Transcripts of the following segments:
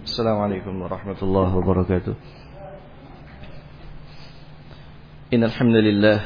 Assalamualaikum warahmatullahi wabarakatuh. Innal hamdalillah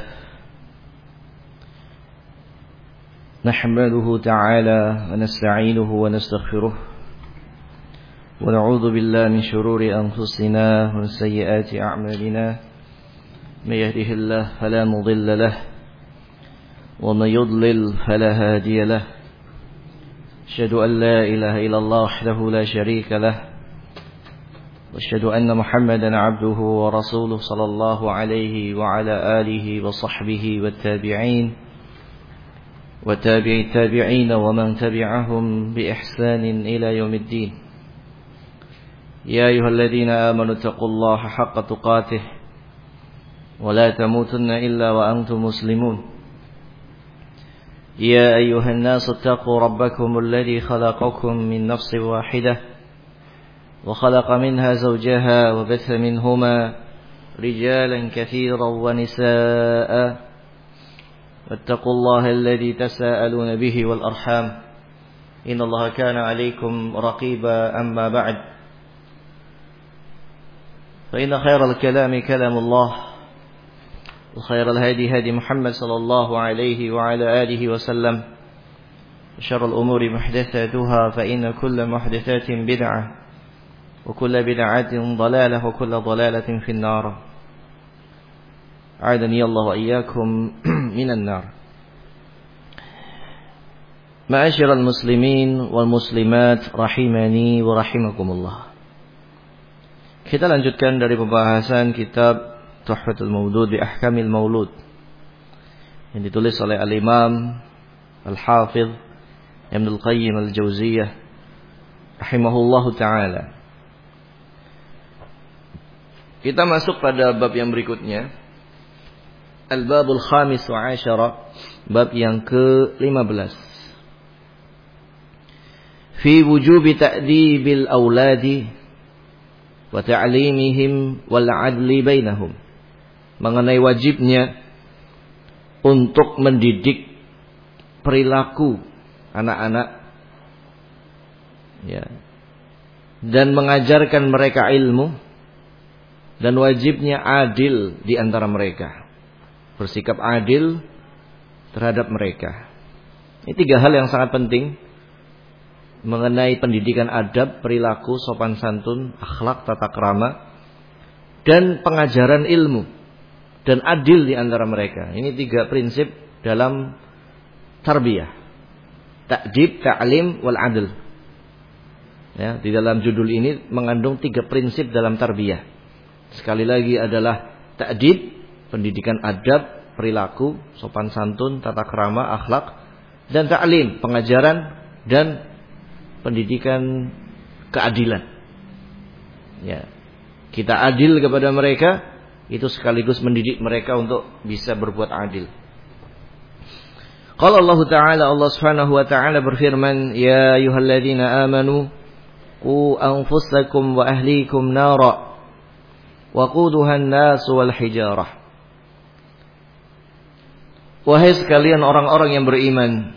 nahmaduhu ta'ala wa nasta'inuhu wa nastaghfiruh wa na'udzu billahi min shururi anfusina wa sayyiati a'malina may yahdihillahu fala mudilla lahu wa may yudlil fala hadiya lahu. Asyhadu an la ilaha illallah wahdahu la syarika lahu وأشهد أن محمدا عبده ورسوله صلى الله عليه وعلى آله وصحبه والتابعين وتابع التابعين ومن تبعهم بإحسان إلى يوم الدين. يا أيها الذين آمنوا اتقوا الله حق تقاته ولا تموتن إلا وأنتم مسلمون. يا أيها الناس اتقوا ربكم الذي خلقكم من نفس واحدة وخلق منها زوجها وبث منهما رجالا كثيرا ونساء واتقوا الله الذي تساءلون به والأرحام إن الله كان عليكم رقيبا. أما بعد فإن خير الكلام كلام الله وخير الهدي هدي محمد صلى الله عليه وعلى آله وسلم وشر الأمور محدثاتها فإن كل محدثات بدعة وكل بدعة ضلالة وكل ضلالة في النار. أعاذني الله وإياكم من النار. معاشر المسلمين والمسلمات rahimani wa rahimakumullah. Kita lanjutkan dari pembahasan kitab Tuhfatul Mawdud bi Ahkamil Maulud yang ditulis oleh Al-Imam Al-Hafidh Ibnul Qayyim Al-Jauziyah rahimahullahu ta'ala. Kita masuk pada bab yang berikutnya, Al-Babul Khamis wa Ashara, bab yang ke-15. Fi wujubi ta'dibil awladi wa ta'limihim wal 'adli bainahum. Mengenai wajibnya untuk mendidik perilaku anak-anak, ya, dan mengajarkan mereka ilmu, dan wajibnya adil di antara mereka, bersikap adil terhadap mereka. Ini tiga hal yang sangat penting mengenai pendidikan adab, perilaku, sopan santun, akhlak, tata krama, dan pengajaran ilmu dan adil di antara mereka. Ini tiga prinsip dalam tarbiyah: ta'dib, ta'lim, wal adl. Ya, di dalam judul ini mengandung tiga prinsip dalam tarbiyah. Sekali lagi adalah ta'dib, pendidikan adab, perilaku, sopan santun, tata krama, akhlak, dan ta'lim, pengajaran dan pendidikan keadilan. Ya, kita adil kepada mereka, itu sekaligus mendidik mereka untuk bisa berbuat adil. Qala Allah Ta'ala, Allah Subhanahu wa Ta'ala berfirman, ya ayyuhalladzina amanu qu anfusakum wa ahlikum nara waquduha an-nas wal hijarah. Wahai sekalian orang-orang yang beriman,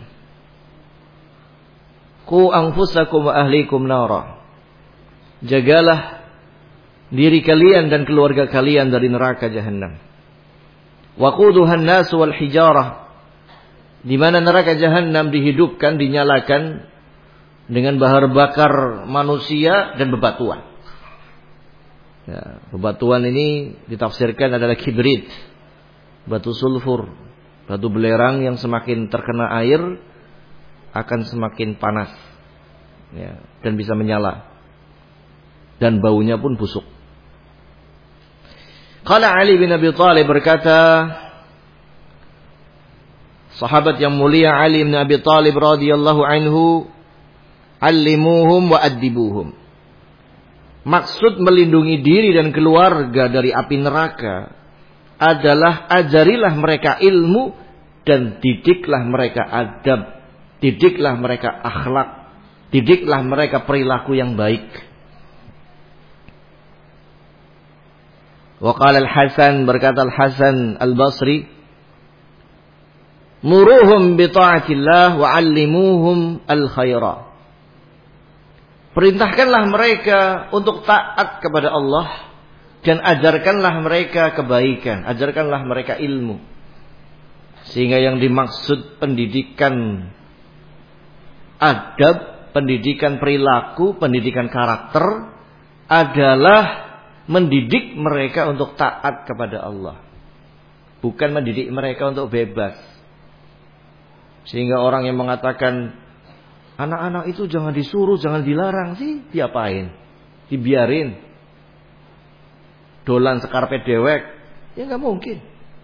qu anfusakum wa ahlikum nara, jagalah diri kalian dan keluarga kalian dari neraka jahanam. Waquduha an-nas wal hijarah, di mana neraka jahanam dihidupkan, dinyalakan dengan bahan bakar manusia dan bebatuan. Ya, bebatuan ini ditafsirkan adalah kibrit, batu sulfur, batu belerang yang semakin terkena air akan semakin panas, ya, dan bisa menyala, dan baunya pun busuk. Qala Ali bin Abi Thalib, berkata sahabat yang mulia Ali bin Abi Thalib radhiyallahu anhu, allimuhum wa addibuhum. Maksud melindungi diri dan keluarga dari api neraka adalah ajarilah mereka ilmu dan didiklah mereka adab, didiklah mereka akhlak, didiklah mereka perilaku yang baik. Wa qala Al-Hasan, berkata Al-Hasan Al-Basri, muruhum bi ta'atillah wa 'allimuhum al-khaira. Perintahkanlah mereka untuk taat kepada Allah dan ajarkanlah mereka kebaikan, ajarkanlah mereka ilmu. Sehingga yang dimaksud pendidikan adab, pendidikan perilaku, pendidikan karakter adalah mendidik mereka untuk taat kepada Allah. Bukan mendidik mereka untuk bebas. Sehingga orang yang mengatakan anak-anak itu jangan disuruh, jangan dilarang sih, diapain? Dibiarin. Dolan sekarpet dewek. Ya gak mungkin.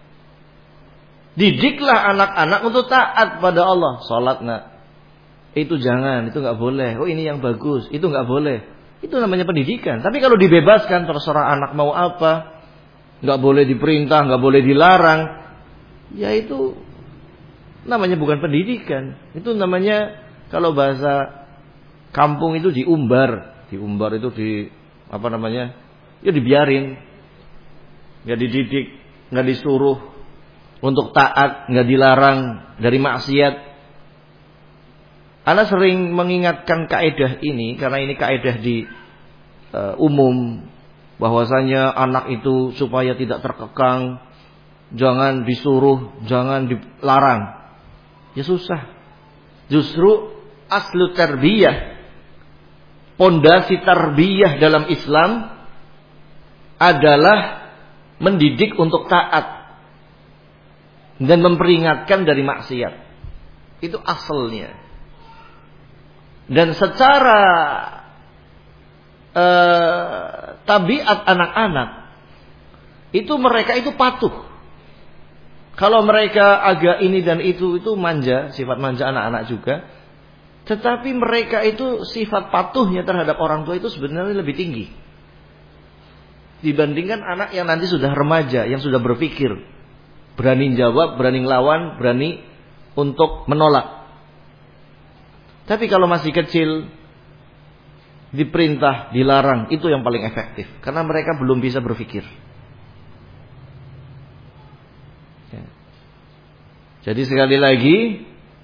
Didiklah anak-anak untuk taat pada Allah. Salat nak. Itu jangan, itu gak boleh. Oh ini yang bagus, itu gak boleh. Itu namanya pendidikan. Tapi kalau dibebaskan, terserah anak mau apa, gak boleh diperintah, gak boleh dilarang, ya itu namanya bukan pendidikan. Itu namanya, kalau bahasa kampung itu diumbar. Diumbar itu ya dibiarin. Gak dididik, gak disuruh untuk taat, gak dilarang dari maksiat. Ana sering mengingatkan kaidah ini karena ini kaidah di umum, bahwasanya anak itu supaya tidak terkekang, jangan disuruh, jangan dilarang. Ya susah. Justru aslu tarbiyah, pondasi tarbiyah dalam Islam adalah mendidik untuk taat dan memperingatkan dari maksiat. Itu asalnya. Dan secara tabiat anak-anak itu mereka itu patuh. Kalau mereka agak ini dan itu manja, sifat manja anak-anak juga. Tetapi mereka itu sifat patuhnya terhadap orang tua itu sebenarnya lebih tinggi dibandingkan anak yang nanti sudah remaja, yang sudah berpikir, berani jawab, berani ngelawan, berani untuk menolak. Tapi kalau masih kecil, diperintah, dilarang, itu yang paling efektif. Karena mereka belum bisa berpikir. Ya. Jadi sekali lagi,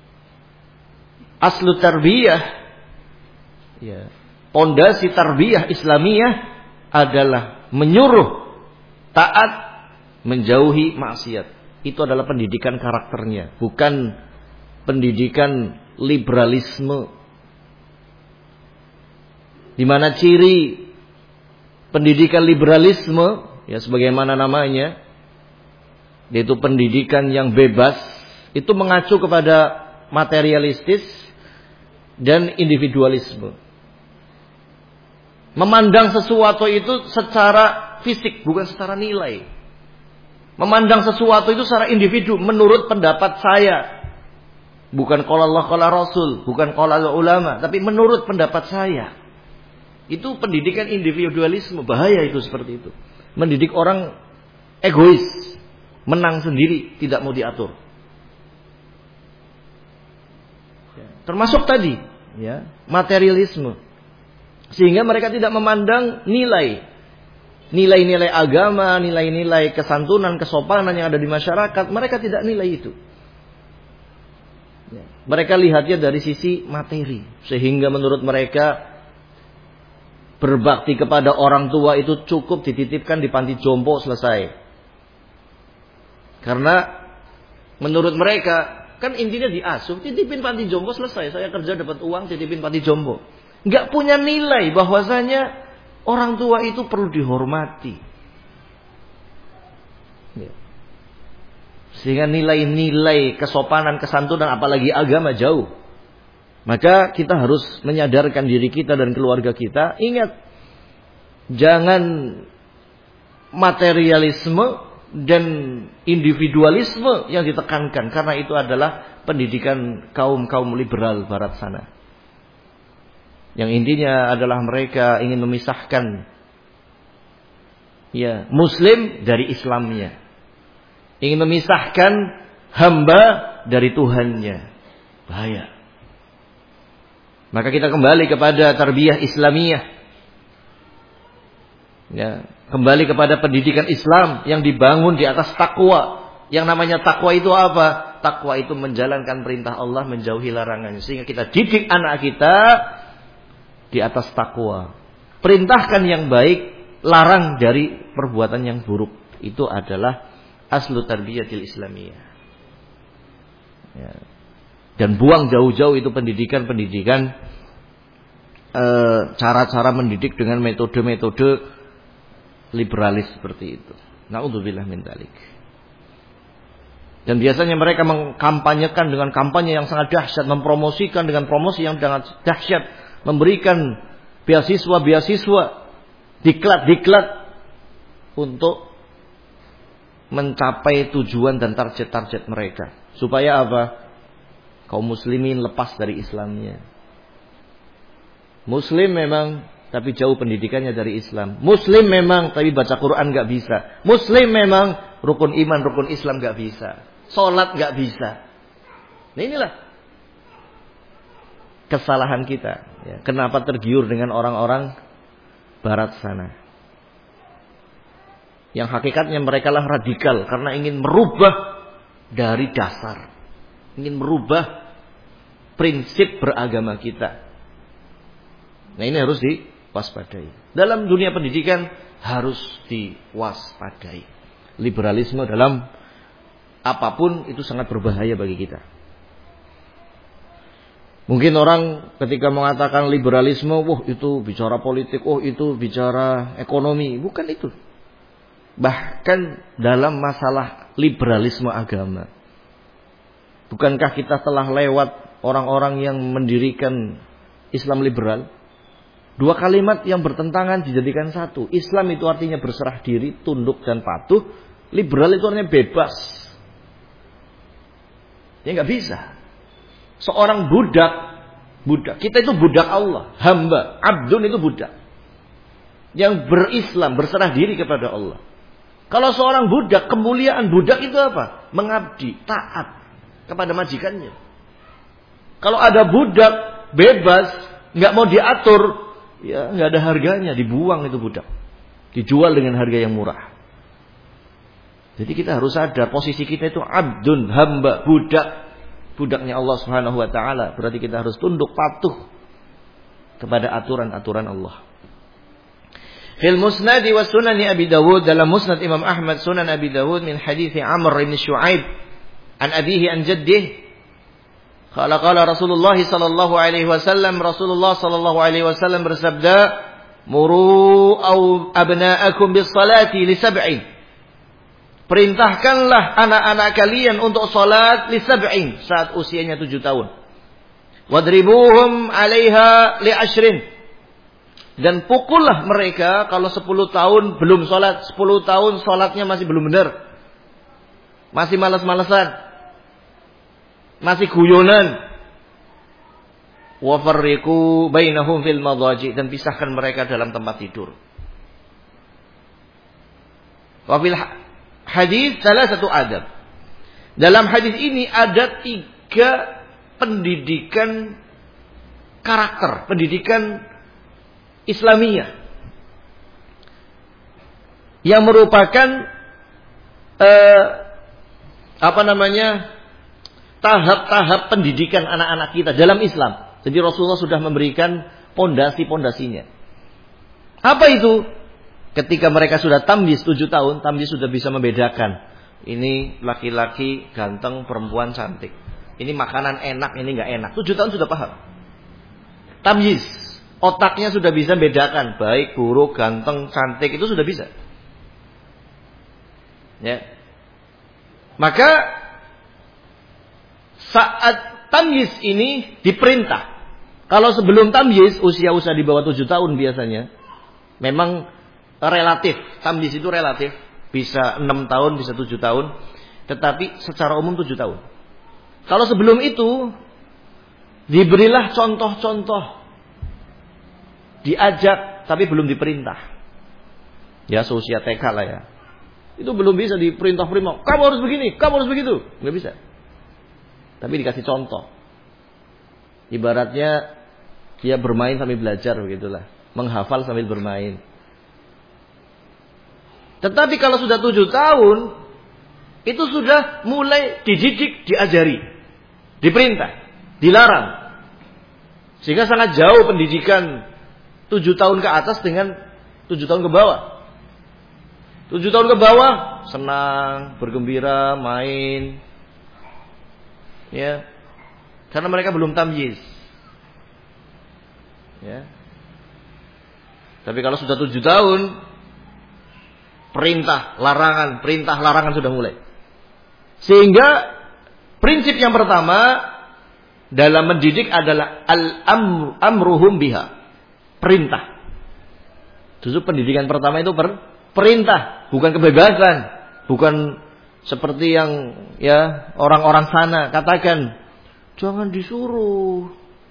aslu tarbiyah, ya, pondasi tarbiyah Islamiyah adalah menyuruh taat, menjauhi maksiat. Itu adalah pendidikan karakternya, bukan pendidikan liberalisme. Di mana ciri pendidikan liberalisme, ya sebagaimana namanya, yaitu pendidikan yang bebas, itu mengacu kepada materialistis dan individualisme. Memandang sesuatu itu secara fisik, bukan secara nilai. Memandang sesuatu itu secara individu, menurut pendapat saya. Bukan qala Allah qala Rasul, bukan qala ulama, tapi menurut pendapat saya. Itu pendidikan individualisme, bahaya itu seperti itu. Mendidik orang egois, menang sendiri, tidak mau diatur. Termasuk tadi, ya, materialisme. Sehingga mereka tidak memandang nilai-nilai agama, nilai-nilai kesantunan, kesopanan yang ada di masyarakat. Mereka tidak nilai itu. Mereka lihatnya dari sisi materi. Sehingga menurut mereka berbakti kepada orang tua itu cukup dititipkan di panti jompo, selesai. Karena menurut mereka kan intinya diasuh, titipin panti jompo, selesai. Saya kerja dapat uang, titipin panti jompo. Nggak punya nilai bahwasanya orang tua itu perlu dihormati. Sehingga nilai-nilai kesopanan, kesantunan, apalagi agama jauh. Maka kita harus menyadarkan diri kita dan keluarga kita. Ingat, jangan materialisme dan individualisme yang ditekankan. Karena itu adalah pendidikan kaum-kaum liberal barat sana. Yang intinya adalah mereka ingin memisahkan, ya, Muslim dari Islamnya. Ingin memisahkan hamba dari Tuhannya. Bahaya. Maka kita kembali kepada tarbiyah Islamiyah. Ya, kembali kepada pendidikan Islam yang dibangun di atas takwa. Yang namanya takwa itu apa? Takwa itu menjalankan perintah Allah, menjauhi larangannya. Sehingga kita didik anak kita di atas takwa. Perintahkan yang baik, larang dari perbuatan yang buruk. Itu adalah aslu tarbiyatil islamiyah. Ya. Dan buang jauh-jauh itu pendidikan cara-cara mendidik dengan metode-metode liberalis seperti itu. Na'udzubillah min dzalik. Dan biasanya mereka mengkampanyekan dengan kampanye yang sangat dahsyat, mempromosikan dengan promosi yang sangat dahsyat, memberikan beasiswa, diklat untuk mencapai tujuan dan target-target mereka. Supaya apa? Kaum muslimin lepas dari Islamnya. Muslim memang, tapi jauh pendidikannya dari Islam. Muslim memang, tapi baca Quran gak bisa. Muslim memang, rukun iman, rukun Islam gak bisa. Sholat gak bisa. Nah inilah kesalahan kita. Ya, kenapa tergiur dengan orang-orang barat sana. Yang hakikatnya mereka lah radikal. Karena ingin merubah dari dasar. Ingin merubah prinsip beragama kita. Nah ini harus diwaspadai. Dalam dunia pendidikan harus diwaspadai. Liberalisme dalam apapun itu sangat berbahaya bagi kita. Mungkin orang ketika mengatakan liberalisme, wah itu bicara politik, itu bicara ekonomi. Bukan itu. Bahkan dalam masalah liberalisme agama. Bukankah kita telah lewat orang-orang yang mendirikan Islam liberal? Dua kalimat yang bertentangan dijadikan satu. Islam itu artinya berserah diri, tunduk dan patuh. Liberal itu artinya bebas. Ya nggak bisa. Seorang budak. Kita itu budak Allah. Hamba. Abdun itu budak. Yang berislam, berserah diri kepada Allah. Kalau seorang budak, kemuliaan budak itu apa? Mengabdi, taat kepada majikannya. Kalau ada budak, bebas, nggak mau diatur, ya nggak ada harganya, dibuang itu budak, dijual dengan harga yang murah. Jadi kita harus sadar posisi kita itu abdun, hamba, budaknya Allah Subhanahu Wa Taala. Berarti kita harus tunduk patuh kepada aturan-aturan Allah. Fil musnad wa sunan Abi Dawud, dalam musnad Imam Ahmad, sunan Abi Dawud, min hadits Amr bin Shu'aib an abihi an jaddih. Qala Rasulullah sallallahu alaihi wasallam, Rasulullah sallallahu alaihi wasallam bersabda, "Muru abna'akum bis salati li sab'in." Perintahkanlah anak-anak kalian untuk salat li sab'in, saat usianya 7 tahun. Wadribuhum 'alaiha li 'ashrin. Dan pukullah mereka kalau 10 tahun belum salat, 10 tahun salatnya masih belum benar. Masih malas-malesan. Masih guyonan. Wa farriqu bainahum fil madaji, dan pisahkan mereka dalam tempat tidur. Wa fil hadis salah satu adab. Dalam hadis ini ada 3 pendidikan karakter, pendidikan Islamiyah yang merupakan tahap-tahap pendidikan anak-anak kita dalam Islam. Jadi Rasulullah sudah memberikan pondasi-pondasinya. Apa itu? Ketika mereka sudah tamyiz 7 tahun, tamyiz sudah bisa membedakan. Ini laki-laki ganteng, perempuan cantik. Ini makanan enak, ini enggak enak. 7 tahun sudah paham. Tamyiz. Otaknya sudah bisa bedakan. Baik, buruk, ganteng, cantik. Itu sudah bisa. Ya. Maka saat tamyiz ini diperintah. Kalau sebelum tamyiz, usia-usia di bawah 7 tahun biasanya, memang relatif. Tamyiz itu relatif. Bisa 6 tahun, bisa 7 tahun. Tetapi secara umum 7 tahun. Kalau sebelum itu, diberilah contoh-contoh. Diajak, tapi belum diperintah. Ya, seusia TK lah ya. Itu belum bisa diperintah-perintah. Kamu harus begini, kamu harus begitu. Nggak bisa. Tapi dikasih contoh. Ibaratnya dia bermain sambil belajar, begitulah. Menghafal sambil bermain. Tetapi kalau sudah 7 tahun, itu sudah mulai dididik, diajari. Diperintah, dilarang. Sehingga sangat jauh pendidikan 7 tahun ke atas dengan 7 tahun ke bawah. 7 tahun ke bawah senang, bergembira, main. Ya. Karena mereka belum tamyiz. Ya. Tapi kalau sudah 7 tahun, perintah, larangan sudah mulai. Sehingga prinsip yang pertama dalam mendidik adalah al-amruhum biha. Perintah. Justru pendidikan pertama itu perintah, bukan kebebasan, bukan seperti yang ya orang-orang sana katakan, jangan disuruh.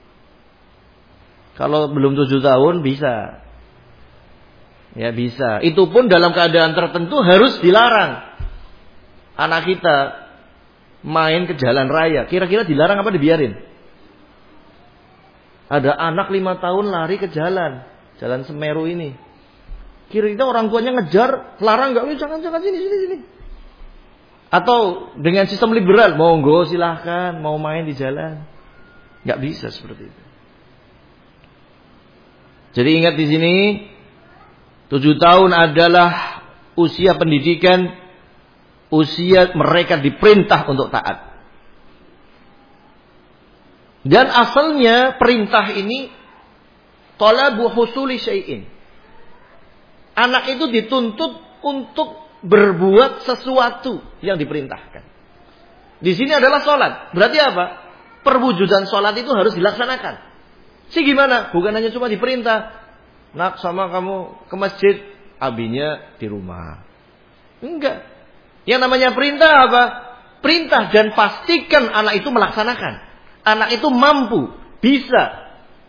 Kalau belum 7 tahun bisa. Ya bisa. Itu pun dalam keadaan tertentu harus dilarang. Anak kita main ke jalan raya, kira-kira dilarang apa dibiarin? Ada anak 5 tahun lari ke jalan Semeru ini. Kira-kira orang tuanya ngejar, larang enggak? Jangan sini. Atau dengan sistem liberal, monggo silahkan mau main di jalan. Enggak bisa seperti itu. Jadi ingat di sini 7 tahun adalah usia pendidikan, usia mereka diperintah untuk taat. Dan asalnya perintah ini talabu husuli syai'in. Anak itu dituntut untuk berbuat sesuatu yang diperintahkan. Di sini adalah sholat. Berarti apa? Perwujudan sholat itu harus dilaksanakan. Gimana? Bukan hanya cuma diperintah. Nak sama kamu ke masjid, abinya di rumah. Enggak. Yang namanya perintah apa? Perintah dan pastikan anak itu melaksanakan. Anak itu mampu, bisa.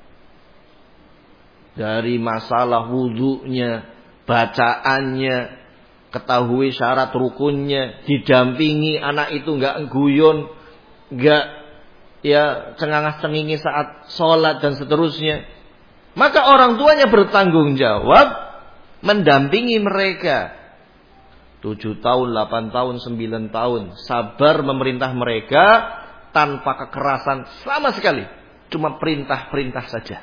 Dari masalah wudunya, bacaannya, ketahui syarat rukunnya, didampingi anak itu enggak guyon, enggak ya cengangas-cengingi saat sholat dan seterusnya. Maka orang tuanya bertanggung jawab mendampingi mereka. 7 tahun, 8 tahun, 9 tahun. Sabar memerintah mereka tanpa kekerasan sama sekali. Cuma perintah-perintah saja.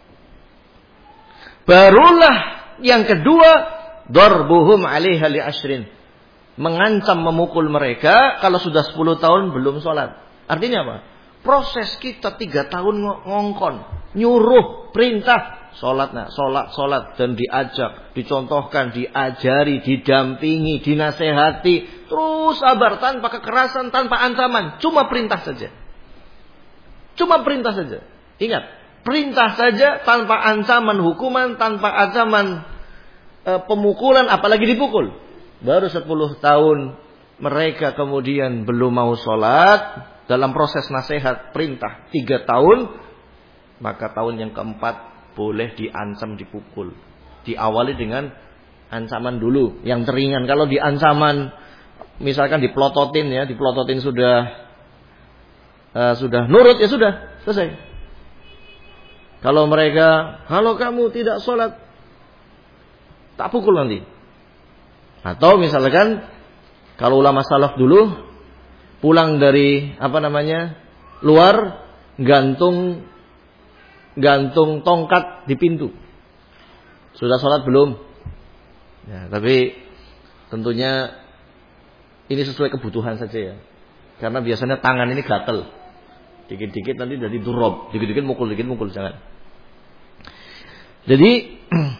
Barulah yang kedua, darbuhum 'alaiha li'ashrin. Mengancam memukul mereka kalau sudah 10 tahun belum sholat. Artinya apa? Proses kita 3 tahun ngongkon, nyuruh, perintah, sholat dan diajak, dicontohkan, diajari, didampingi, dinasehati, terus sabar tanpa kekerasan, tanpa ancaman, cuma perintah saja. Cuma perintah saja. Ingat, perintah saja tanpa ancaman hukuman, tanpa ancaman pemukulan, apalagi dipukul. Baru 10 tahun mereka kemudian belum mau sholat. Dalam proses nasihat perintah 3 tahun, maka tahun yang keempat boleh diancam dipukul. Diawali dengan ancaman dulu yang teringan. Kalau di ancaman misalkan diplototin sudah nurut ya sudah selesai. Kalau kamu tidak sholat, tak pukul nanti. Atau misalkan kalau ulama salaf dulu pulang dari luar, gantung tongkat di pintu. Sudah sholat belum? Ya, tapi tentunya ini sesuai kebutuhan saja ya. Karena biasanya tangan ini gatel. Dikit-dikit nanti jadi durab, dikit-dikit mukul, jangan. Jadi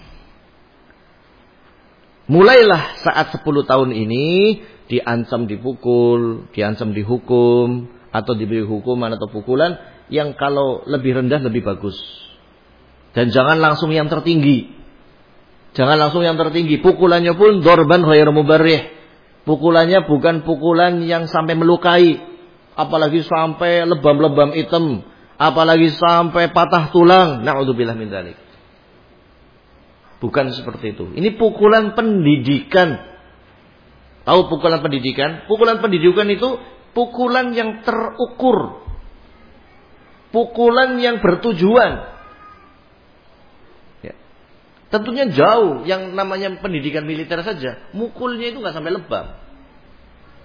mulailah saat 10 tahun ini diancam dipukul, diancam dihukum, atau diberi hukuman atau pukulan yang kalau lebih rendah lebih bagus. Dan jangan langsung yang tertinggi. Pukulannya pun dorban ghairu mubarrih. Pukulannya bukan pukulan yang sampai melukai, apalagi sampai lebam-lebam hitam, apalagi sampai patah tulang. Na'udzubillah min dzalik. Bukan seperti itu. Ini pukulan pendidikan. Tahu pukulan pendidikan? Pukulan pendidikan itu pukulan yang terukur. Pukulan yang bertujuan. Ya. Tentunya jauh yang namanya pendidikan militer saja. Mukulnya itu nggak sampai lebam.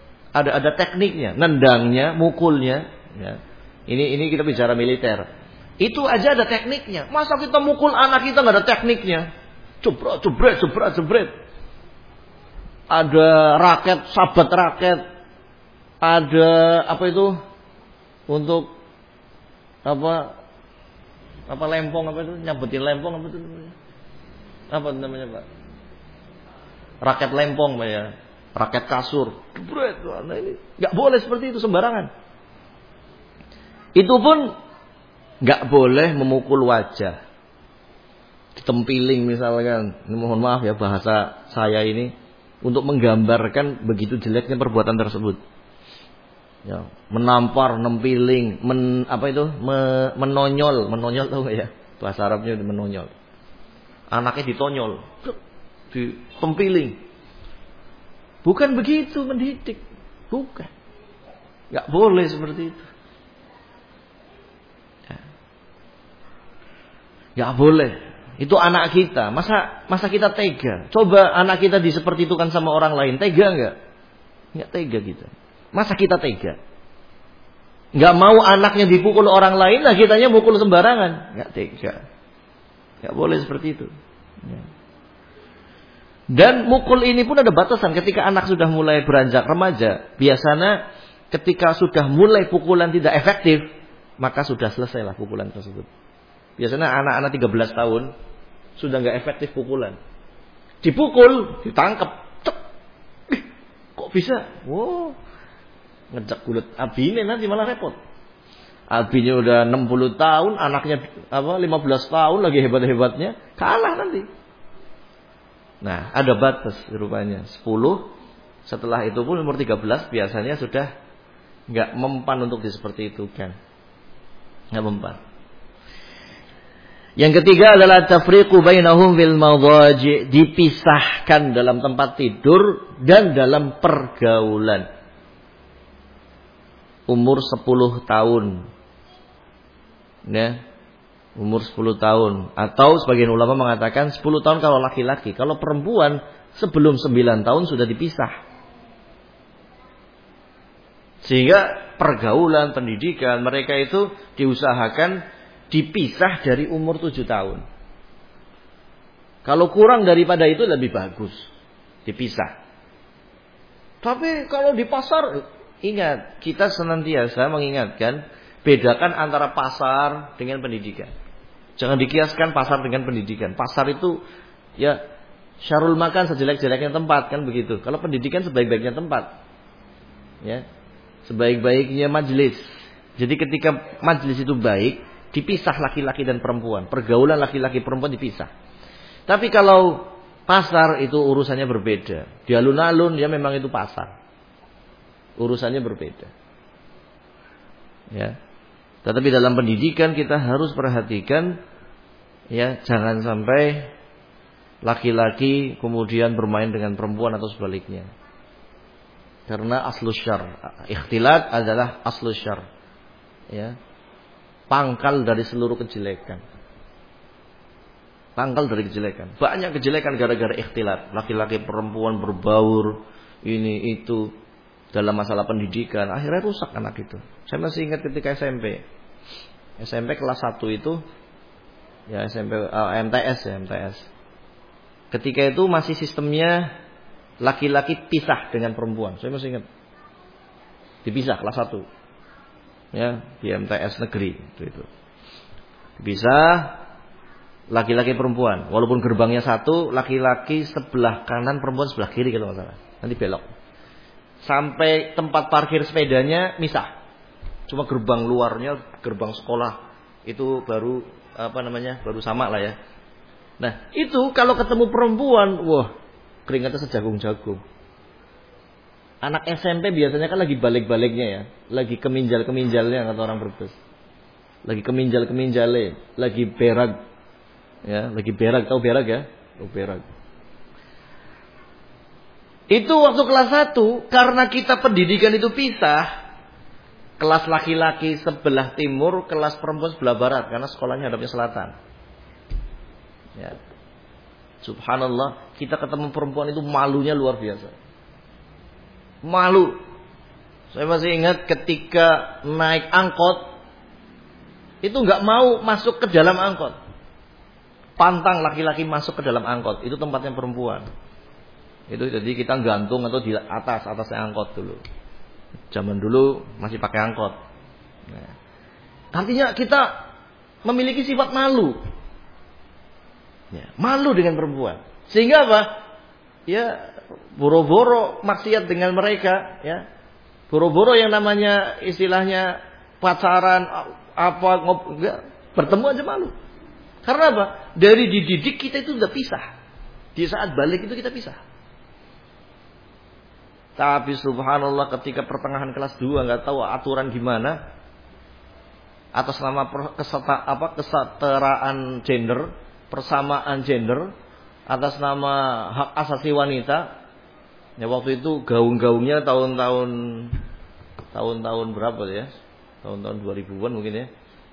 Ada tekniknya, nendangnya, mukulnya. Ya. Ini kita bicara militer. Itu aja ada tekniknya. Masa kita mukul anak kita nggak ada tekniknya? Jebret, jebret, jebret, jebret. Ada raket, sahabat raket. Ada apa itu? Untuk apa lempong apa itu? Nyabetin lempong apa itu namanya? Apa namanya, Pak? Raket lempong, Pak ya. Raket kasur. Jebret. Nah ini nggak boleh seperti itu sembarangan. Itu pun nggak boleh memukul wajah, ditempiling misalkan. Mohon maaf ya bahasa saya ini untuk menggambarkan begitu jeleknya perbuatan tersebut. Ya, menampar, nempiling, menonyol tahu nggak ya? Bahasa Arabnya menonyol. Anaknya ditonyol, ditempiling. Bukan begitu mendidik, bukan. Nggak boleh seperti itu. Gak boleh. Itu anak kita. Masa kita tega? Coba anak kita disepertitukan sama orang lain. Tega gak? Gak tega kita. Masa kita tega? Gak mau anaknya dipukul orang lain, nah kitanya mukul sembarangan. Gak tega. Gak boleh seperti itu. Dan mukul ini pun ada batasan. Ketika anak sudah mulai beranjak remaja, biasanya ketika sudah mulai pukulan tidak efektif, maka sudah selesailah pukulan tersebut. Biasanya anak-anak 13 tahun sudah nggak efektif pukulan. Dipukul, ditangkap. Cek. Kok bisa? Wow. Ngejak kulit abine nanti malah repot. Abinya udah 60 tahun, anaknya 15 tahun lagi hebat-hebatnya, kalah nanti. Nah, ada batas rupanya. 10. Setelah itu pun umur 13 biasanya sudah nggak mempan untuk seperti itu kan. Nggak mempan. Yang ketiga adalah tafriqu bainahum fil madaji', dipisahkan dalam tempat tidur dan dalam pergaulan. Umur 10 tahun. Ya. Umur 10 tahun atau sebagian ulama mengatakan 10 tahun kalau laki-laki, kalau perempuan sebelum 9 tahun sudah dipisah. Sehingga pergaulan, pendidikan mereka itu diusahakan dipisah dari umur 7 tahun. Kalau kurang daripada itu lebih bagus dipisah. Tapi kalau di pasar, ingat, kita senantiasa mengingatkan, bedakan antara pasar dengan pendidikan. Jangan dikiaskan pasar dengan pendidikan. Pasar itu ya syarul makan, sejelek-jeleknya tempat, kan begitu. Kalau pendidikan sebaik-baiknya tempat. Ya. Sebaik-baiknya majelis. Jadi ketika majelis itu baik, dipisah laki-laki dan perempuan. Pergaulan laki-laki perempuan dipisah. Tapi kalau pasar itu urusannya berbeda. Di alun-alun ya memang itu pasar. Urusannya berbeda. Ya. Tetapi dalam pendidikan kita harus perhatikan ya, jangan sampai laki-laki kemudian bermain dengan perempuan atau sebaliknya. Karena aslus syar, ikhtilat adalah aslus syar. Ya. Pangkal dari seluruh kejelekan. Pangkal dari kejelekan. Banyak kejelekan gara-gara ikhtilat. Laki-laki perempuan berbaur. Ini itu. Dalam masalah pendidikan. Akhirnya rusak anak itu. Saya masih ingat ketika SMP. SMP kelas 1 itu. Ya SMP MTS. Ketika itu masih sistemnya laki-laki pisah dengan perempuan. Saya masih ingat. Dipisah kelas 1. Ya, di MTS negeri itu. Bisa laki-laki perempuan, walaupun gerbangnya satu, laki-laki sebelah kanan, perempuan sebelah kiri kalau nggak salah. Nanti belok. Sampai tempat parkir sepedanya misah. Cuma gerbang luarnya, gerbang sekolah itu baru baru sama lah ya. Nah, itu kalau ketemu perempuan, wah, keringatnya sejagung-jagung. Anak SMP biasanya kan lagi balik-baliknya ya. Lagi keminjal-keminjalnya kata orang Brebes. Lagi keminjal-keminjalnya. Lagi berak. Ya, lagi berak. Tahu berak ya? Tahu berak. Itu waktu kelas 1. Karena kita pendidikan itu pisah. Kelas laki-laki sebelah timur. Kelas perempuan sebelah barat. Karena sekolahnya hadapnya selatan. Ya. Subhanallah. Kita ketemu perempuan itu malunya luar biasa. Malu. Saya masih ingat ketika naik angkot, itu nggak mau masuk ke dalam angkot. Pantang laki-laki masuk ke dalam angkot, itu tempatnya perempuan. Itu jadi kita gantung atau di atasnya angkot dulu. Zaman dulu masih pakai angkot. Nah, artinya kita memiliki sifat malu. Ya, malu dengan perempuan. Sehingga apa? Ya, boro-boro maksiat dengan mereka, ya. Boro-boro yang namanya istilahnya pacaran enggak, bertemu aja malu. Karena apa? Dari dididik kita itu udah pisah. Di saat balik itu kita pisah. Tapi subhanallah ketika pertengahan kelas 2 nggak tahu aturan gimana, atas nama kesetaraan gender, persamaan gender, atas nama hak asasi wanita. Ya waktu itu gaung-gaungnya tahun-tahun berapa ya? Tahun-tahun 2000-an mungkin ya.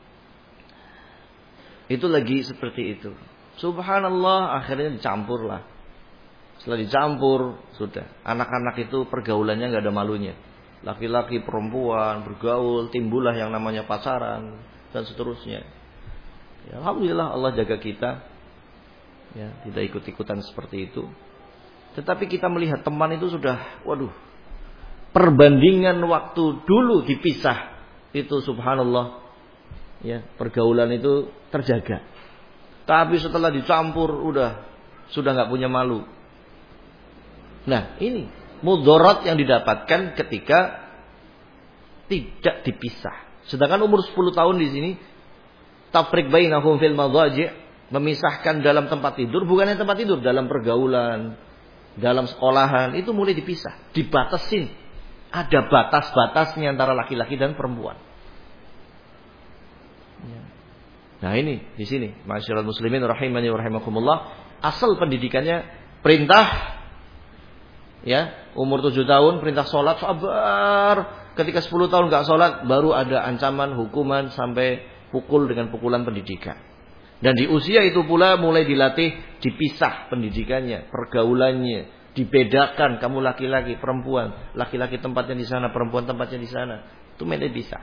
Itu lagi seperti itu. Subhanallah akhirnya dicampur lah. Setelah dicampur, sudah. Anak-anak itu pergaulannya nggak ada malunya. Laki-laki, perempuan, bergaul, timbullah yang namanya pacaran, dan seterusnya. Ya, alhamdulillah Allah jaga kita. Ya, tidak ikut-ikutan seperti itu. Tetapi kita melihat teman itu sudah, perbandingan waktu dulu dipisah, itu subhanallah. Ya, pergaulan itu terjaga. Tapi setelah dicampur, sudah nggak punya malu. Nah, ini mudarat yang didapatkan ketika tidak dipisah. Sedangkan umur 10 tahun di sini tafriq bainahum fil madhaji', memisahkan dalam tempat tidur, bukannya tempat tidur, dalam pergaulan, dalam sekolahan itu mulai dipisah, dibatasin. Ada batas-batasnya antara laki-laki dan perempuan. Nah, ini di sini, ma'asyiral muslimin rahimani wa rahimakumullah, asal pendidikannya perintah. Ya, umur 7 tahun perintah sholat, sabar. Ketika 10 tahun gak sholat, baru ada ancaman hukuman sampai pukul dengan pukulan pendidikan. Dan di usia itu pula mulai dilatih dipisah pendidikannya, pergaulannya, dibedakan kamu laki-laki, perempuan, laki-laki tempatnya di sana, perempuan tempatnya di sana. Itu mulai bisa.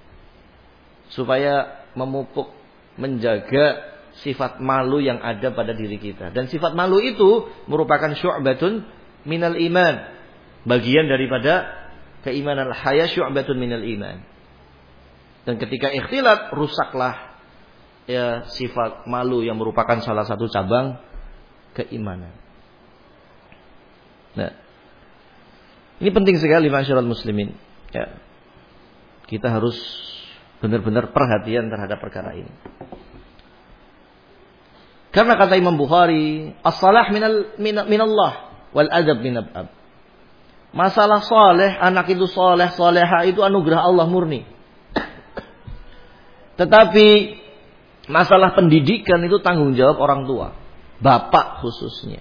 Supaya memupuk, menjaga sifat malu yang ada pada diri kita. Dan sifat malu itu merupakan syu'batun minal iman, bagian daripada keimanan. Haya syu'batun minal iman. Dan ketika ikhtilat, rusaklah ya sifat malu yang merupakan salah satu cabang keimanan. Nah, ini penting sekali ma'asyiral muslimin. Ya. Kita harus benar-benar perhatian terhadap perkara ini. Karena kata Imam Bukhari, as-salah minallah wal adab minab. Masalah soleh, anak itu soleh, soleha itu anugerah Allah murni. Tetapi masalah pendidikan itu tanggung jawab orang tua, bapak khususnya.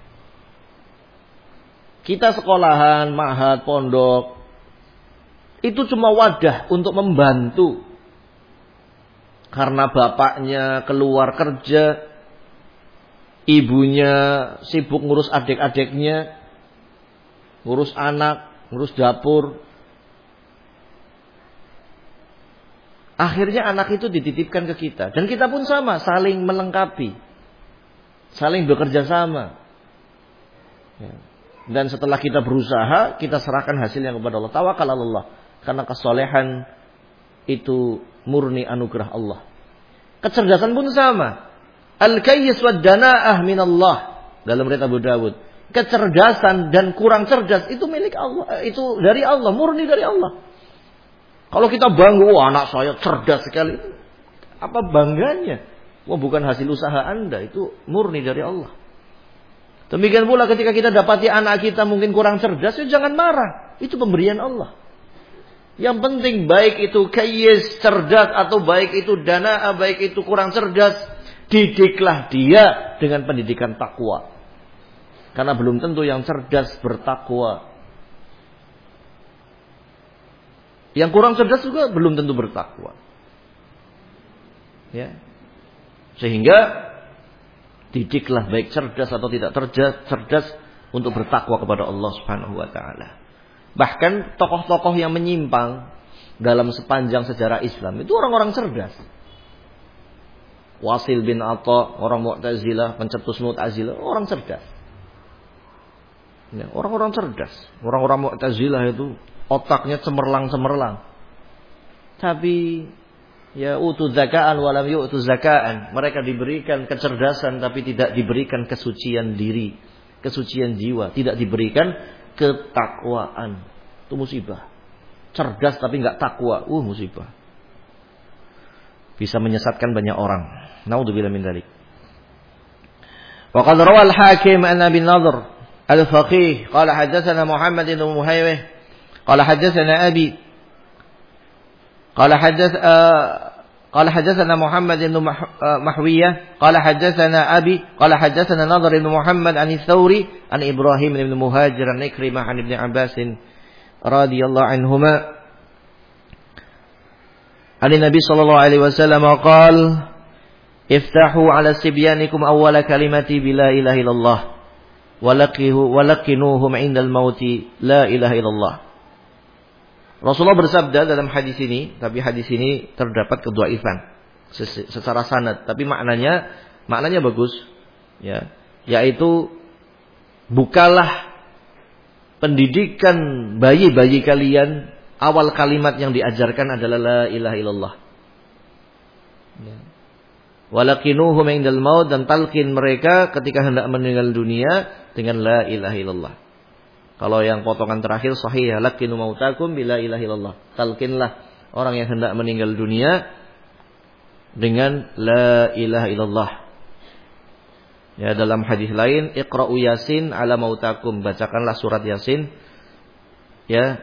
Kita sekolahan, ma'had, pondok, itu cuma wadah untuk membantu. Karena bapaknya keluar kerja, ibunya sibuk ngurus adik-adiknya, ngurus anak, ngurus dapur. Akhirnya anak itu dititipkan ke kita. Dan kita pun sama, saling melengkapi. Saling bekerja sama. Ya. Dan setelah kita berusaha, kita serahkan hasilnya kepada Allah. Tawakal Allah. Karena kesolehan itu murni anugerah Allah. Kecerdasan pun sama. Al-kayyis wa dana'ah minallah. Dalam riwayat Abu Dawud. Kecerdasan dan kurang cerdas itu milik Allah. Itu dari Allah, murni dari Allah. Kalau kita bangga, wah anak saya cerdas sekali. Apa bangganya? Wah bukan hasil usaha Anda, itu murni dari Allah. Demikian pula ketika kita dapati anak kita mungkin kurang cerdas, ya jangan marah. Itu pemberian Allah. Yang penting baik itu kayyis, cerdas, atau baik itu dana'a, baik itu kurang cerdas, didiklah dia dengan pendidikan takwa. Karena belum tentu yang cerdas bertakwa. Yang kurang cerdas juga belum tentu bertakwa. Ya. Sehingga didiklah baik cerdas atau tidak cerdas untuk bertakwa kepada Allah Subhanahu wa taala. Bahkan tokoh-tokoh yang menyimpang dalam sepanjang sejarah Islam itu orang-orang cerdas. Wasil bin Atha, orang Mu'tazilah, pencetus Mu'tazilah, orang cerdas. Ya, orang-orang cerdas. Orang-orang Mu'tazilah itu otaknya cemerlang-cemerlang. Tapi ya utu zakaan walam yu'tu zakaan. Mereka diberikan kecerdasan tapi tidak diberikan kesucian diri, kesucian jiwa, tidak diberikan ketakwaan. Itu musibah. Cerdas tapi enggak takwa, musibah. Bisa menyesatkan banyak orang. Naudzubillah min dzalik. Wa qad rawa al-Hakim an Abi Nadhr al-Faqih qala hadatsana Muhammad bin Muhaywih qala hadatsana Abi qala hadatsana Muhammad bin Mahwiyah qala hadatsana Abi qala hadatsana Nadhr bin Muhammad an Thawri an Ibrahim bin Muhajir an Ikrimah an Ibn Abbas radhiyallahu anhuma an Nabi sallallahu alaihi wasallam qala iftahu ala sibyanikum awwala kalimati bila ilaha illallah walakinuhum indal mauti la ilaha illallah. Rasulullah bersabda dalam hadis ini, tapi hadis ini terdapat kedhaifan secara sanad, tapi maknanya bagus, ya, yaitu bukalah pendidikan bayi-bayi kalian, awal kalimat yang diajarkan adalah la ilaha illallah. Ya. Walakinuhum indal maut, dan talqin mereka ketika hendak meninggal dunia dengan la ilaha illallah. Kalau yang potongan terakhir sahih, lakinu mautakum bila ilaha illallah. Talqinlah orang yang hendak meninggal dunia dengan la ilaha illallah. Ya, dalam hadis lain iqra'u yasin ala mautakum, bacakanlah surat yasin ya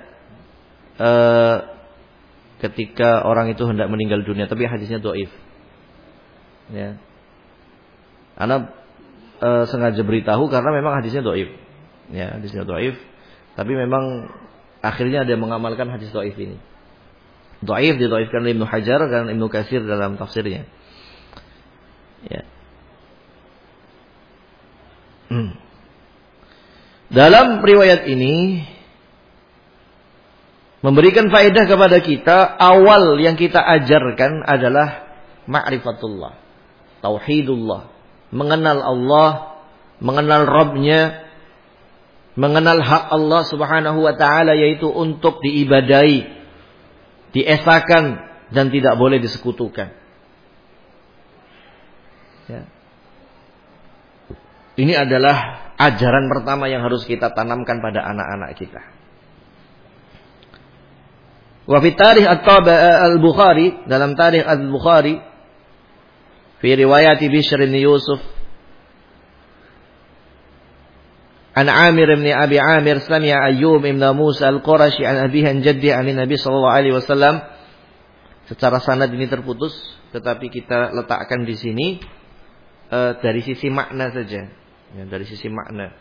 ketika orang itu hendak meninggal dunia, tapi hadisnya dhaif. Ya. Ana sengaja beritahu karena memang hadisnya dhaif. Ya, hadisnya dhaif, tapi memang akhirnya ada yang mengamalkan hadis dhaif ini. Dhaif didhaifkan oleh Ibnu Hajar dan Ibnu Katsir dalam tafsirnya. Ya. Dalam riwayat ini memberikan faedah kepada kita, awal yang kita ajarkan adalah ma'rifatullah, tauhidullah, mengenal Allah, mengenal Rabb-Nya, mengenal hak Allah Subhanahu wa taala, yaitu untuk diibadahi, diesakan dan tidak boleh disekutukan. Ya. Ini adalah ajaran pertama yang harus kita tanamkan pada anak-anak kita. Wa fi tarikh al-Bukhari, dalam tarikh al-Bukhari, fi riwayat Bishr bin Yusuf an Amir bin Abi Amir sami'a Ayyub bin Musa al-Qurashi an abihi an jaddi an Nabi sallallahu alaihi wasallam. Secara sanad ini terputus, tetapi kita letakkan di sini dari sisi makna saja. Ya, dari sisi makna.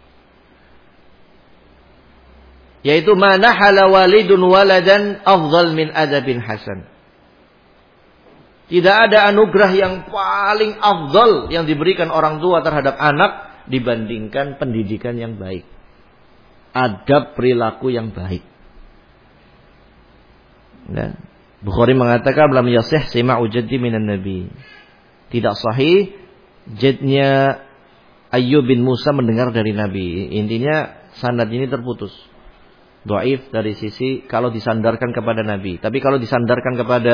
Yaitu mana hala walidun waladan afdal min adabin hasan. Tidak ada anugerah yang paling afdal yang diberikan orang tua terhadap anak dibandingkan pendidikan yang baik, adab perilaku yang baik. Nah, Bukhari mengatakan lam yasih sima'u jaddi minan nabi. Tidak sahih jadnya Ayyub bin Musa mendengar dari Nabi. Intinya sanad ini terputus, dhaif dari sisi kalau disandarkan kepada Nabi. Tapi kalau disandarkan kepada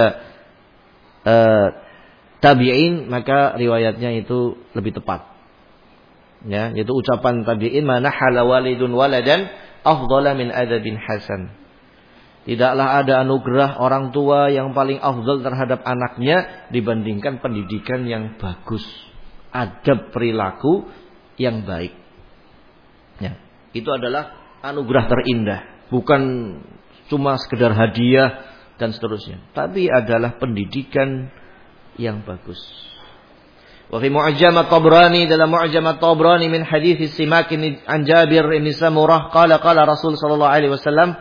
tabi'in, maka riwayatnya itu lebih tepat. Ya, yaitu ucapan tabi'in, mana hala walidun waladan afdhala min adabin hasan. Tidaklah ada anugerah orang tua yang paling afdal terhadap anaknya dibandingkan pendidikan yang bagus, adab perilaku yang baik. Ya, itu adalah anugerah terindah, bukan cuma sekedar hadiah dan seterusnya, tapi adalah pendidikan yang bagus. Wa fi Mu'jam at-Tabrani, dalam Mu'jam at-Tabrani min hadits Simak an Jabir bin Samurah qala qala Rasul sallallahu alaihi wasallam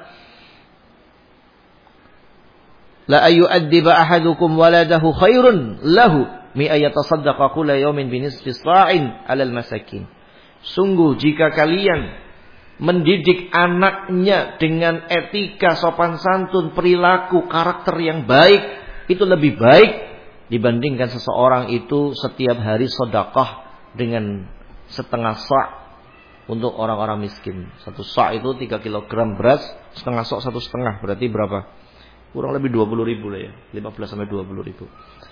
la ayyu'addiba ahadukum waladahu khairun lahu mi ayatasaddaqa kulla yawmin bi nisfi sa'in 'alal masakin. Sungguh jika kalian mendidik anaknya dengan etika, sopan santun, perilaku, karakter yang baik, itu lebih baik dibandingkan seseorang itu setiap hari sedekah dengan setengah sa' untuk orang-orang miskin. 1 sa' itu 3 kg beras, setengah sa' 1,5, berarti berapa? Kurang lebih 20.000 lah ya, 15 sampai 20.000.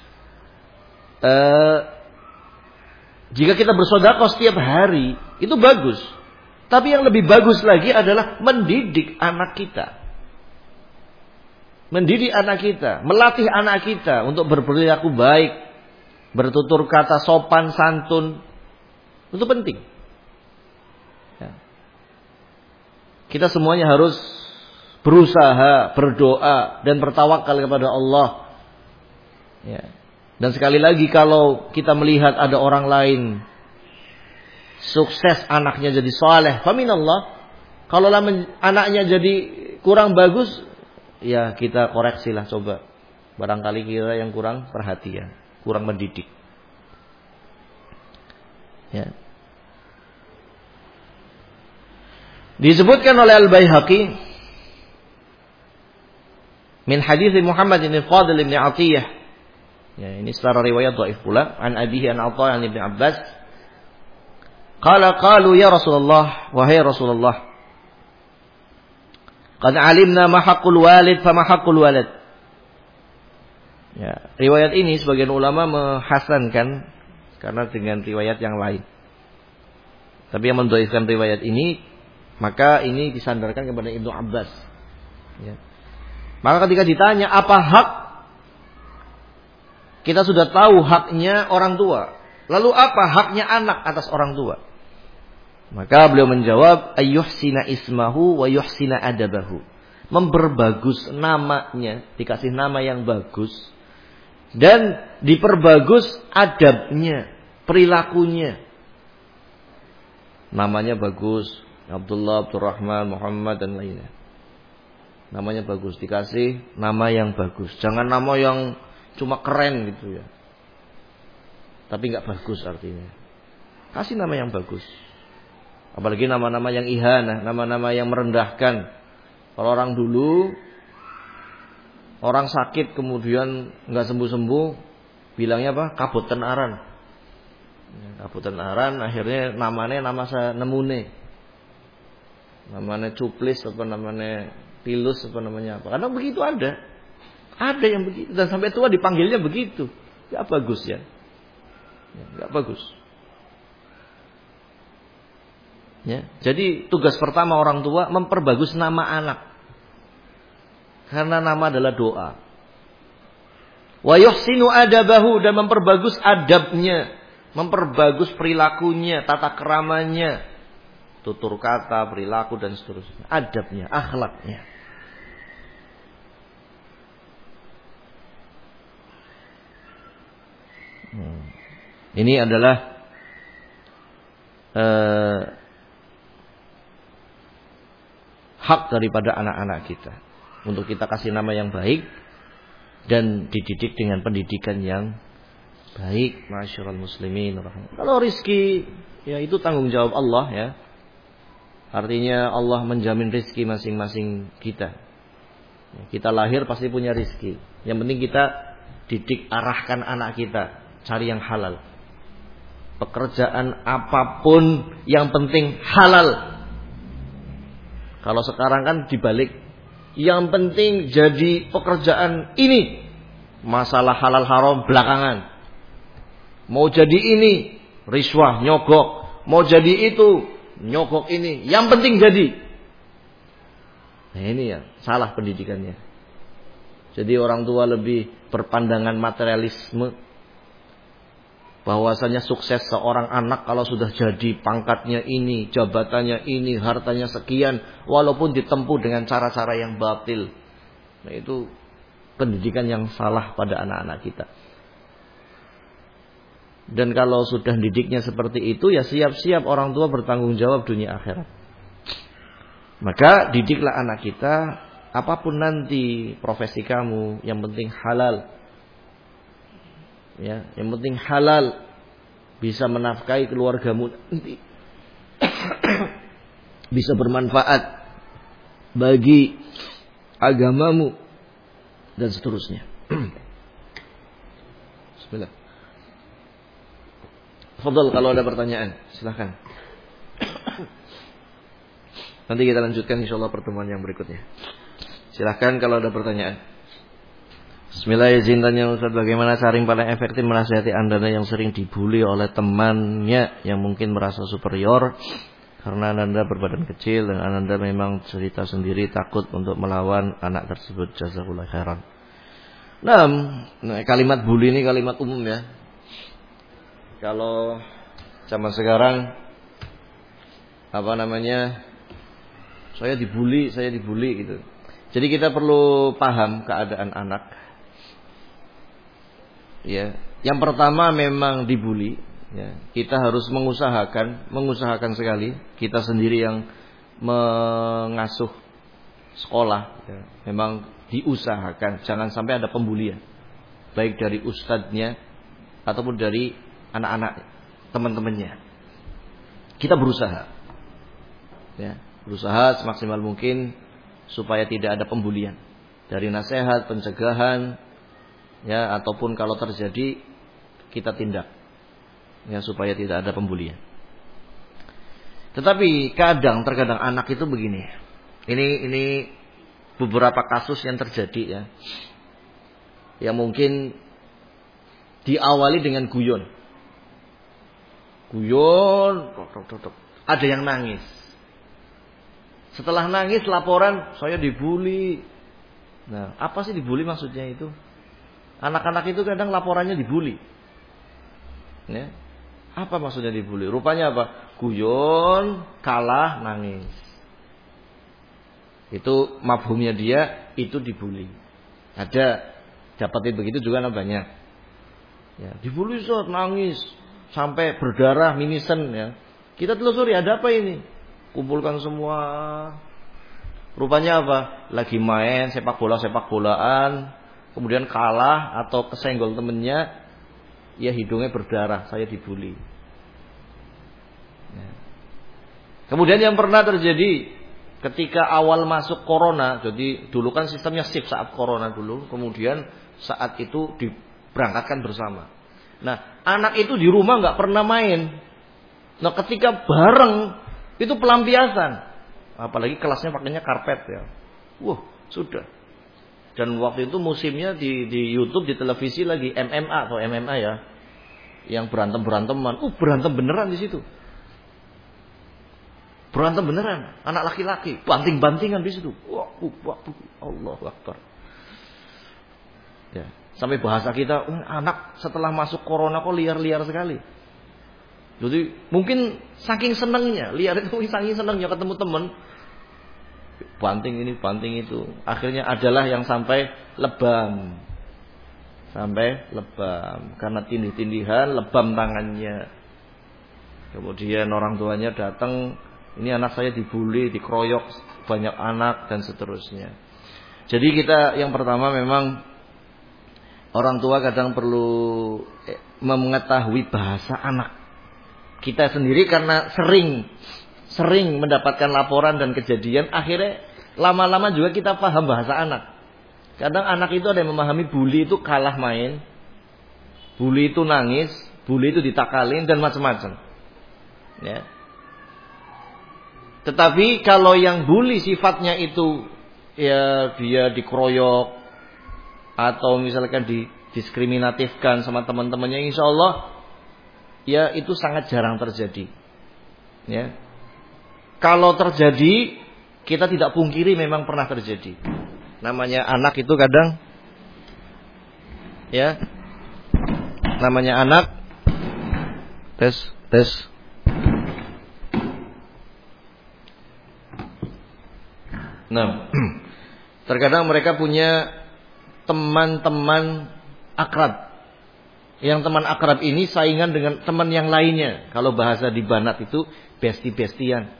Jika kita bersedekah setiap hari, itu bagus. Tapi yang lebih bagus lagi adalah mendidik anak kita. Mendidik anak kita, melatih anak kita untuk berperilaku baik, bertutur kata sopan santun. Itu penting. Ya. Kita semuanya harus berusaha, berdoa dan bertawakal kepada Allah. Ya. Dan sekali lagi kalau kita melihat ada orang lain sukses, anaknya jadi saleh, faminallah. Kalau anaknya jadi kurang bagus, ya kita koreksilah coba. Barangkali kita yang kurang perhatian, kurang mendidik. Ya. Disebutkan oleh Al-Baihaqi min hadits Muhammad bin Fadil bin Atiyah. Ya, ini secara riwayat dhaif pula, an abihi an Atha an Ibnu Abbas. Qalu ya Rasulullah, wahai Rasulullah, qad alimna ma haqqul walid fa ma haqqul walad. Ya, riwayat ini sebagian ulama menghasankan karena dengan riwayat yang lain. Tapi yang mendhaifkan riwayat ini, maka ini disandarkan kepada Ibnu Abbas. Ya. Maka ketika ditanya apa hak, kita sudah tahu haknya orang tua. Lalu apa haknya anak atas orang tua? Maka beliau menjawab, ayyuhsina ismahu wa yuhsina adabahu. Memperbagus namanya, dikasih nama yang bagus. Dan diperbagus adabnya, perilakunya. Namanya bagus, Abdullah, Abdurrahman, Muhammad dan lainnya. Namanya bagus, dikasih nama yang bagus. Jangan nama yang cuma keren gitu ya. Tapi gak bagus artinya. Kasih nama yang bagus. Apalagi nama-nama yang ihanah, nama-nama yang merendahkan. Kalau orang dulu, orang sakit kemudian gak sembuh-sembuh, bilangnya apa? Kabutan aran. Kabutan aran, akhirnya namanya nama saya nemune. Namanya cuplis, apa namanya pilus, apa namanya apa. Karena begitu ada yang begitu. Dan sampai tua dipanggilnya begitu. Gak bagus ya. Gak bagus. Ya, jadi tugas pertama orang tua memperbagus nama anak. Karena nama adalah doa. Wa yuhsinu adabahu, dan memperbagus adabnya, memperbagus perilakunya, tata keramanya, tutur kata, perilaku dan seterusnya, adabnya, akhlaknya. Ini adalah hak daripada anak-anak kita, untuk kita kasih nama yang baik dan dididik dengan pendidikan yang baik. Masyaallah muslimin. Kalau rizki, ya itu tanggung jawab Allah ya. Artinya Allah menjamin rizki masing-masing kita. Kita lahir pasti punya rizki. Yang penting kita didik, arahkan anak kita cari yang halal. Pekerjaan apapun yang penting halal. Kalau sekarang kan dibalik, yang penting jadi pekerjaan ini, masalah halal haram belakangan. Mau jadi ini, riswah, nyogok. Mau jadi itu, nyogok ini. Yang penting jadi. Nah ini ya, salah pendidikannya. Jadi orang tua lebih berpandangan materialisme. Bahwasanya sukses seorang anak kalau sudah jadi pangkatnya ini, jabatannya ini, hartanya sekian, walaupun ditempuh dengan cara-cara yang batil. Nah itu pendidikan yang salah pada anak-anak kita. Dan kalau sudah didiknya seperti itu, ya siap-siap orang tua bertanggung jawab dunia akhirat. Maka didiklah anak kita, apapun nanti profesi kamu, yang penting halal. Ya, yang penting halal, bisa menafkahi keluargamu nanti, bisa bermanfaat bagi agamamu dan seterusnya. Bismillah. Fadhal, kalau ada pertanyaan, silakan. Nanti kita lanjutkan insyaallah pertemuan yang berikutnya. Silakan kalau ada pertanyaan. Bismillah, izin tanya Ustaz, bagaimana cara yang paling efektif menasihati Anda yang sering dibully oleh temannya yang mungkin merasa superior karena Anda berbadan kecil dan Anda memang cerita sendiri takut untuk melawan anak tersebut. Jazakallahu khairan. Nah, kalimat bully ini kalimat umum ya. Kalau zaman sekarang saya dibully gitu. Jadi kita perlu paham keadaan anak. Ya, yang pertama memang dibully. Ya, kita harus mengusahakan sekali. Kita sendiri yang mengasuh sekolah. Ya, memang diusahakan, jangan sampai ada pembulian, baik dari ustadznya ataupun dari anak-anak teman-temannya. Kita berusaha, ya, berusaha semaksimal mungkin supaya tidak ada pembulian, dari nasihat, pencegahan, ya, ataupun kalau terjadi kita tindak, ya, supaya tidak ada pembulian. Tetapi terkadang anak itu begini, ini beberapa kasus yang terjadi ya, yang mungkin diawali dengan guyon, ada yang nangis. Setelah nangis laporan, saya dibully. Nah, apa sih dibully maksudnya itu? Anak-anak itu kadang laporannya dibully. Ya. Apa maksudnya dibully? Rupanya apa? Guyon, kalah, nangis. Itu mafhumnya dia, itu dibully. Ada dapatin begitu juga banyak. Ya, dibully nangis sampai berdarah, mimisen ya. Kita telusuri ada apa ini? Kumpulkan semua. Rupanya apa? Lagi main sepak bolaan, kemudian kalah atau kesenggol temennya, ya hidungnya berdarah, saya dibully. Ya. Kemudian yang pernah terjadi ketika awal masuk corona, jadi dulu kan sistemnya shift saat corona dulu, kemudian saat itu diberangkatkan bersama. Nah, anak itu di rumah nggak pernah main. Nah, ketika bareng itu pelampiasan, apalagi kelasnya pakainya karpet ya. Wah, sudah. Dan waktu itu musimnya di YouTube, di televisi lagi MMA ya, yang beranteman. Berantem beneran di situ. Berantem beneran, anak laki-laki, banting-bantingan di situ. Wah, Allahu Akbar. Ya, sampai bahasa kita, anak setelah masuk corona kok liar-liar sekali. Jadi mungkin saking senangnya, liar itu saking senangnya ketemu teman, banting ini, banting itu. Akhirnya adalah yang sampai lebam. Karena tindih-tindihan, lebam tangannya. Kemudian orang tuanya datang, ini anak saya dibully, dikeroyok banyak anak dan seterusnya. Jadi kita yang pertama memang orang tua kadang perlu mengetahui bahasa anak. Kita sendiri karena sering mendapatkan laporan dan kejadian, akhirnya lama-lama juga kita paham bahasa anak. Kadang anak itu ada yang memahami bully itu kalah main, bully itu nangis, bully itu ditakalin dan macam-macam. Ya. Tetapi kalau yang bully sifatnya itu ya dia dikeroyok atau misalkan didiskriminatifkan sama teman-temannya, insya Allah ya itu sangat jarang terjadi. Ya. Kalau terjadi, kita tidak pungkiri memang pernah terjadi. Namanya anak itu kadang ya, namanya anak tes. Nah, terkadang mereka punya teman-teman akrab. Yang teman akrab ini saingan dengan teman yang lainnya. Kalau bahasa di Banat itu besti-bestian.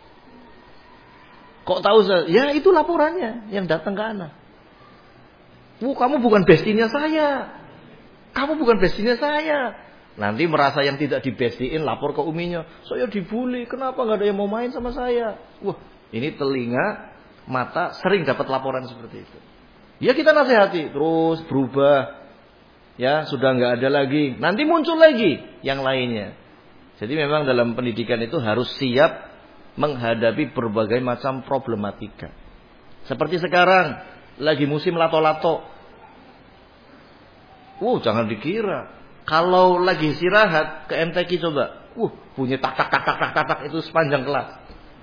Kok tahu saya? Ya itu laporannya yang datang ke anak. Kamu bukan bestinya saya. Kamu bukan bestinya saya. Nanti merasa yang tidak dibestiin lapor ke uminya. Saya dibully. Kenapa nggak ada yang mau main sama saya? Wah, ini telinga, mata sering dapat laporan seperti itu. Ya kita nasihati terus berubah. ya sudah nggak ada lagi, nanti muncul lagi yang lainnya. Jadi memang dalam pendidikan itu harus siap menghadapi berbagai macam problematika. Seperti sekarang lagi musim lato-lato. Jangan dikira kalau lagi istirahat ke MTQ coba, bunyi tak itu sepanjang kelas.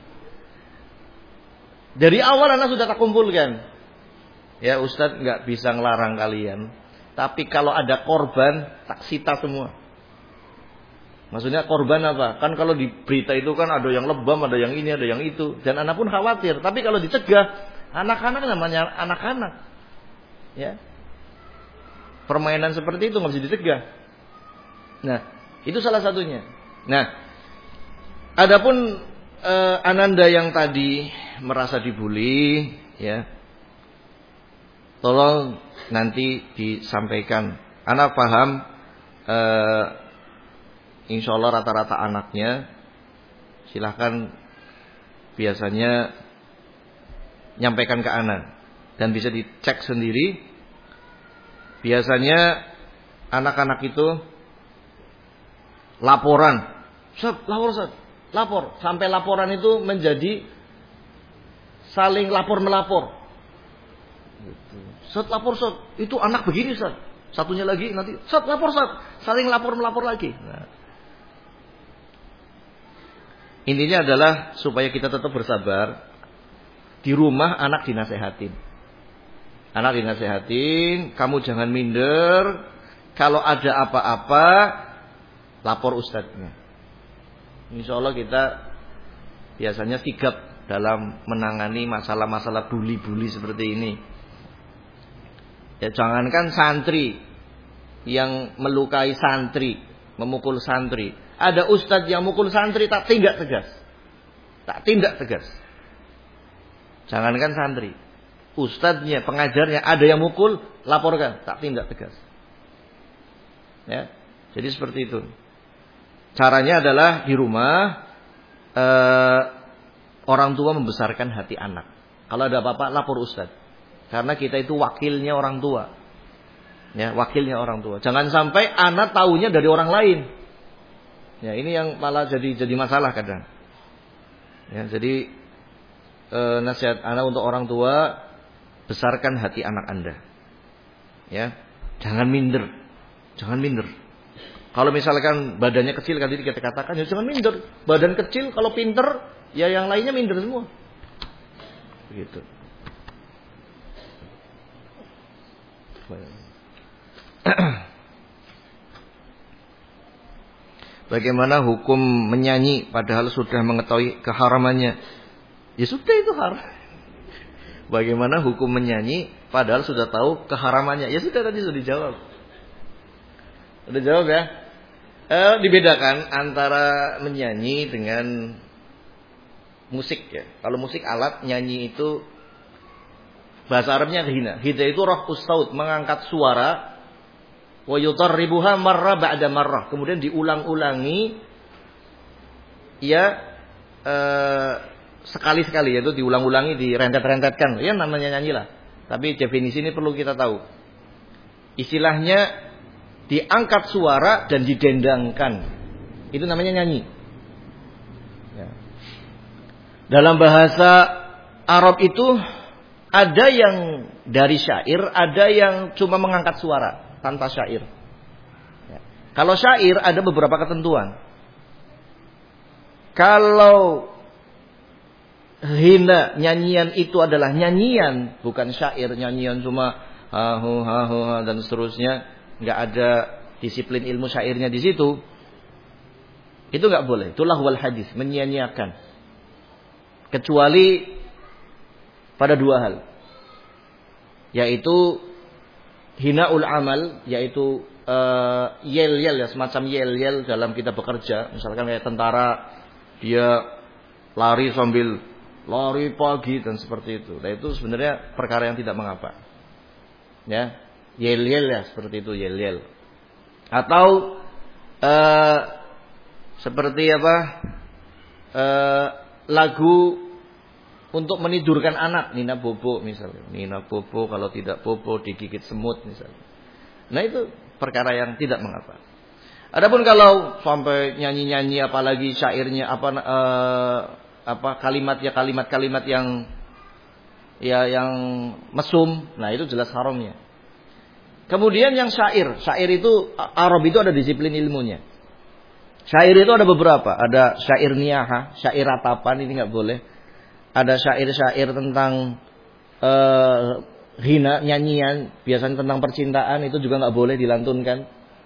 Dari awal anak sudah tak kumpulkan. Ya Ustadz nggak bisa ngelarang kalian, tapi kalau ada korban tak sita semua. Maksudnya korban apa? Kan kalau di berita itu kan ada yang lebam, ada yang ini, ada yang itu. Dan anak pun khawatir. Tapi kalau dicegah, anak-anak namanya anak-anak. Ya. Permainan seperti itu nggak bisa dicegah. Nah, itu salah satunya. Nah, adapun Ananda yang tadi merasa dibully, ya. Tolong nanti disampaikan. Anak paham insya Allah rata-rata anaknya silahkan biasanya nyampaikan ke anak dan bisa dicek sendiri. Biasanya anak-anak itu laporan, lapor sampai laporan itu menjadi saling lapor melapor. Lapor itu anak begini satunya lagi nanti lapor saling lapor melapor lagi. Nah. Intinya adalah supaya kita tetap bersabar. Di rumah anak dinasehatin. Anak dinasehatin, kamu jangan minder. Kalau ada apa-apa, lapor ustadznya. Insya Allah kita biasanya sigap dalam menangani masalah-masalah bully-bully seperti ini. Ya jangankan santri yang melukai santri, memukul santri. Ada ustadz yang mukul santri tak tindak tegas. Jangankan santri. Ustadznya, pengajarnya ada yang mukul, laporkan, tak tindak tegas. Ya. Jadi seperti itu. Caranya adalah di rumah orang tua membesarkan hati anak. Kalau ada apa-apa lapor ustadz. Karena kita itu wakilnya orang tua. Ya, wakilnya orang tua. Jangan sampai anak taunya dari orang lain. Ya, ini yang malah jadi masalah kadang. Ya, jadi nasihat anak untuk orang tua, besarkan hati anak Anda. Ya, jangan minder. Kalau misalkan badannya kecil tadi kita katakan, ya jangan minder. Badan kecil kalau pinter, ya yang lainnya minder semua. Begitu. Bagaimana hukum menyanyi padahal sudah mengetahui keharamannya? Ya sudah itu haram. Bagaimana hukum menyanyi padahal sudah tahu keharamannya? Ya sudah tadi sudah dijawab. Sudah jawab ya. Dibedakan antara menyanyi dengan musik ya. Kalau musik alat, nyanyi itu bahasa Arabnya hina. Hina itu raf'us saut, mengangkat suara. Wa yutarribuha marra ba'da marrah. Kemudian diulang-ulangi ya sekali-sekali, yaitu diulang-ulangi, direntet-rentetkan. Ya namanya nyanyilah. Tapi definisi ini perlu kita tahu. Istilahnya diangkat suara dan didendangkan. Itu namanya nyanyi. Ya. Dalam bahasa Arab itu ada yang dari syair, ada yang cuma mengangkat suara tanpa syair. Ya. Kalau syair ada beberapa ketentuan. Kalau hina nyanyian itu adalah nyanyian, bukan syair, nyanyian cuma hahu hahu dan seterusnya, nggak ada disiplin ilmu syairnya di situ. Itu nggak boleh. Itulah wal hadis, menyia-nyiakan. Kecuali pada dua hal, yaitu hinaul amal, yaitu yel-yel ya, semacam yel-yel dalam kita bekerja. Misalkan kayak tentara, dia lari sambil lari pagi dan seperti itu. Nah itu sebenarnya perkara yang tidak mengapa. Ya, yel-yel ya seperti itu, yel-yel. Atau seperti apa? Lagu untuk menidurkan anak, Nina Bobo misalnya. Nina Bobo kalau tidak bobo digigit semut misalnya. Nah itu perkara yang tidak mengapa. Adapun kalau sampai nyanyi-nyanyi apalagi syairnya kalimat-kalimat yang mesum, nah itu jelas haramnya. Kemudian yang syair itu Arab itu ada disiplin ilmunya. Syair itu ada beberapa, ada syair niyaha, syair ratapan ini nggak boleh. Ada syair-syair tentang hina, nyanyian, biasanya tentang percintaan itu juga nggak boleh dilantunkan.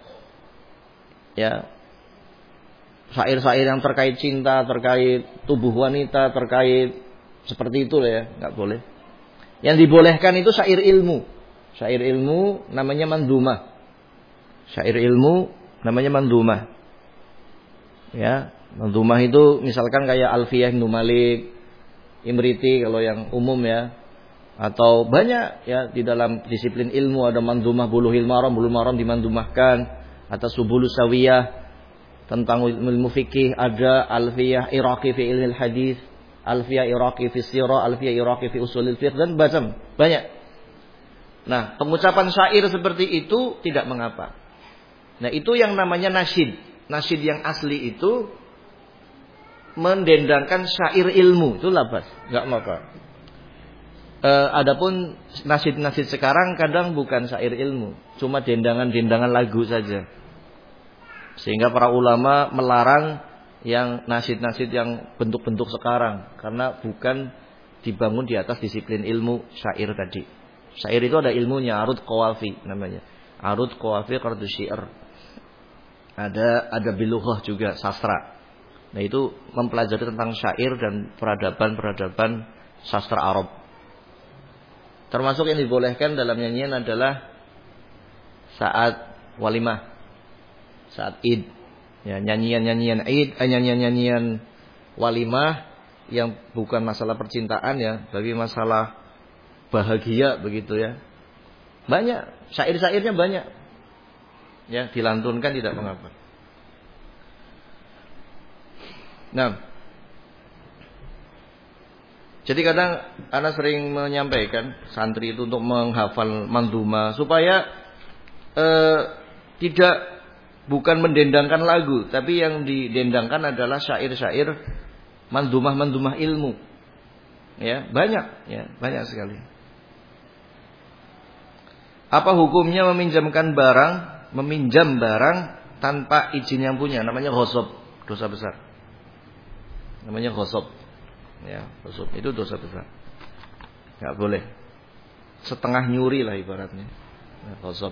Ya, syair-syair yang terkait cinta, terkait tubuh wanita, terkait seperti itu ya, nggak boleh. Yang dibolehkan itu syair ilmu. Syair ilmu namanya mandumah. Syair ilmu namanya mandumah. Ya, mandumah itu misalkan kayak Alfiyah Ibnu Malik, Imriti kalau yang umum ya. Atau banyak ya di dalam disiplin ilmu ada mandumah bulughil maram dimandumahkan, atau subulus sawiyah tentang ilmu fikih, ada Alfiyah Iraqi fi ilmil hadis, Alfiyah Iraqi fi sirah, Alfiyah Iraqi fi usulil fiqh dan macam banyak. Nah, pengucapan syair seperti itu tidak mengapa. Nah, itu yang namanya nasyid. Nasyid yang asli itu mendendangkan syair ilmu, itu labas, enggak mengapa. Adapun nasyid-nasyid sekarang kadang bukan syair ilmu, cuma dendangan-dendangan lagu saja. Sehingga para ulama melarang yang nasyid-nasyid yang bentuk-bentuk sekarang karena bukan dibangun di atas disiplin ilmu syair tadi. Syair itu ada ilmunya, arud qawafi namanya. Arud qawafi qardu syair. Ada bilughah juga sastra. Nah, itu mempelajari tentang syair dan peradaban-peradaban sastra Arab. Termasuk yang dibolehkan dalam nyanyian adalah saat walimah, saat Id. Ya, nyanyian-nyanyian Id, nyanyian-nyanyian walimah yang bukan masalah percintaan ya, tapi masalah bahagia begitu ya. Banyak, syair-syairnya banyak. Ya, dilantunkan tidak mengapa. Nah, jadi kadang ana sering menyampaikan santri itu untuk menghafal manduma supaya bukan mendendangkan lagu, tapi yang didendangkan adalah syair-syair mandumah-mandumah ilmu. Ya, banyak sekali. Apa hukumnya meminjam barang tanpa izin yang punya? Namanya ghosab, dosa besar. Namanya ghosab. Ya, ghosab itu dosa besar. Enggak boleh. Setengah nyuri lah ibaratnya. Ya, ghosab.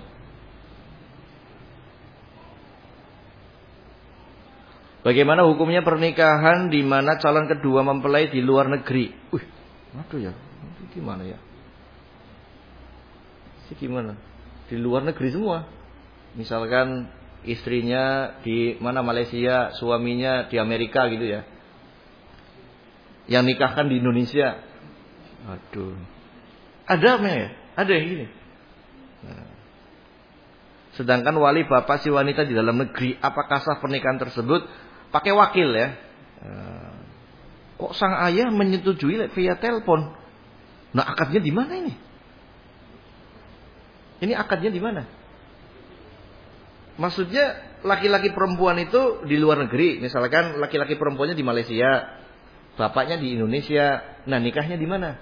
Bagaimana hukumnya pernikahan di mana calon kedua mempelai di luar negeri? Waduh ya, itu gimana ya? Gimana? Di luar negeri semua. Misalkan istrinya di mana Malaysia, suaminya di Amerika gitu ya. Yang nikahkan di Indonesia. Aduh. Ada apa ya? Ada yang gini. Nah. Sedangkan wali bapak si wanita di dalam negeri, apakah sah pernikahan tersebut? Pakai wakil ya. Kok sang ayah menyetujui via telepon? Nah, akadnya di mana ini? Ini akadnya di mana? Maksudnya laki-laki perempuan itu di luar negeri, misalkan laki-laki perempuannya di Malaysia, bapaknya di Indonesia. Nah, nikahnya di mana?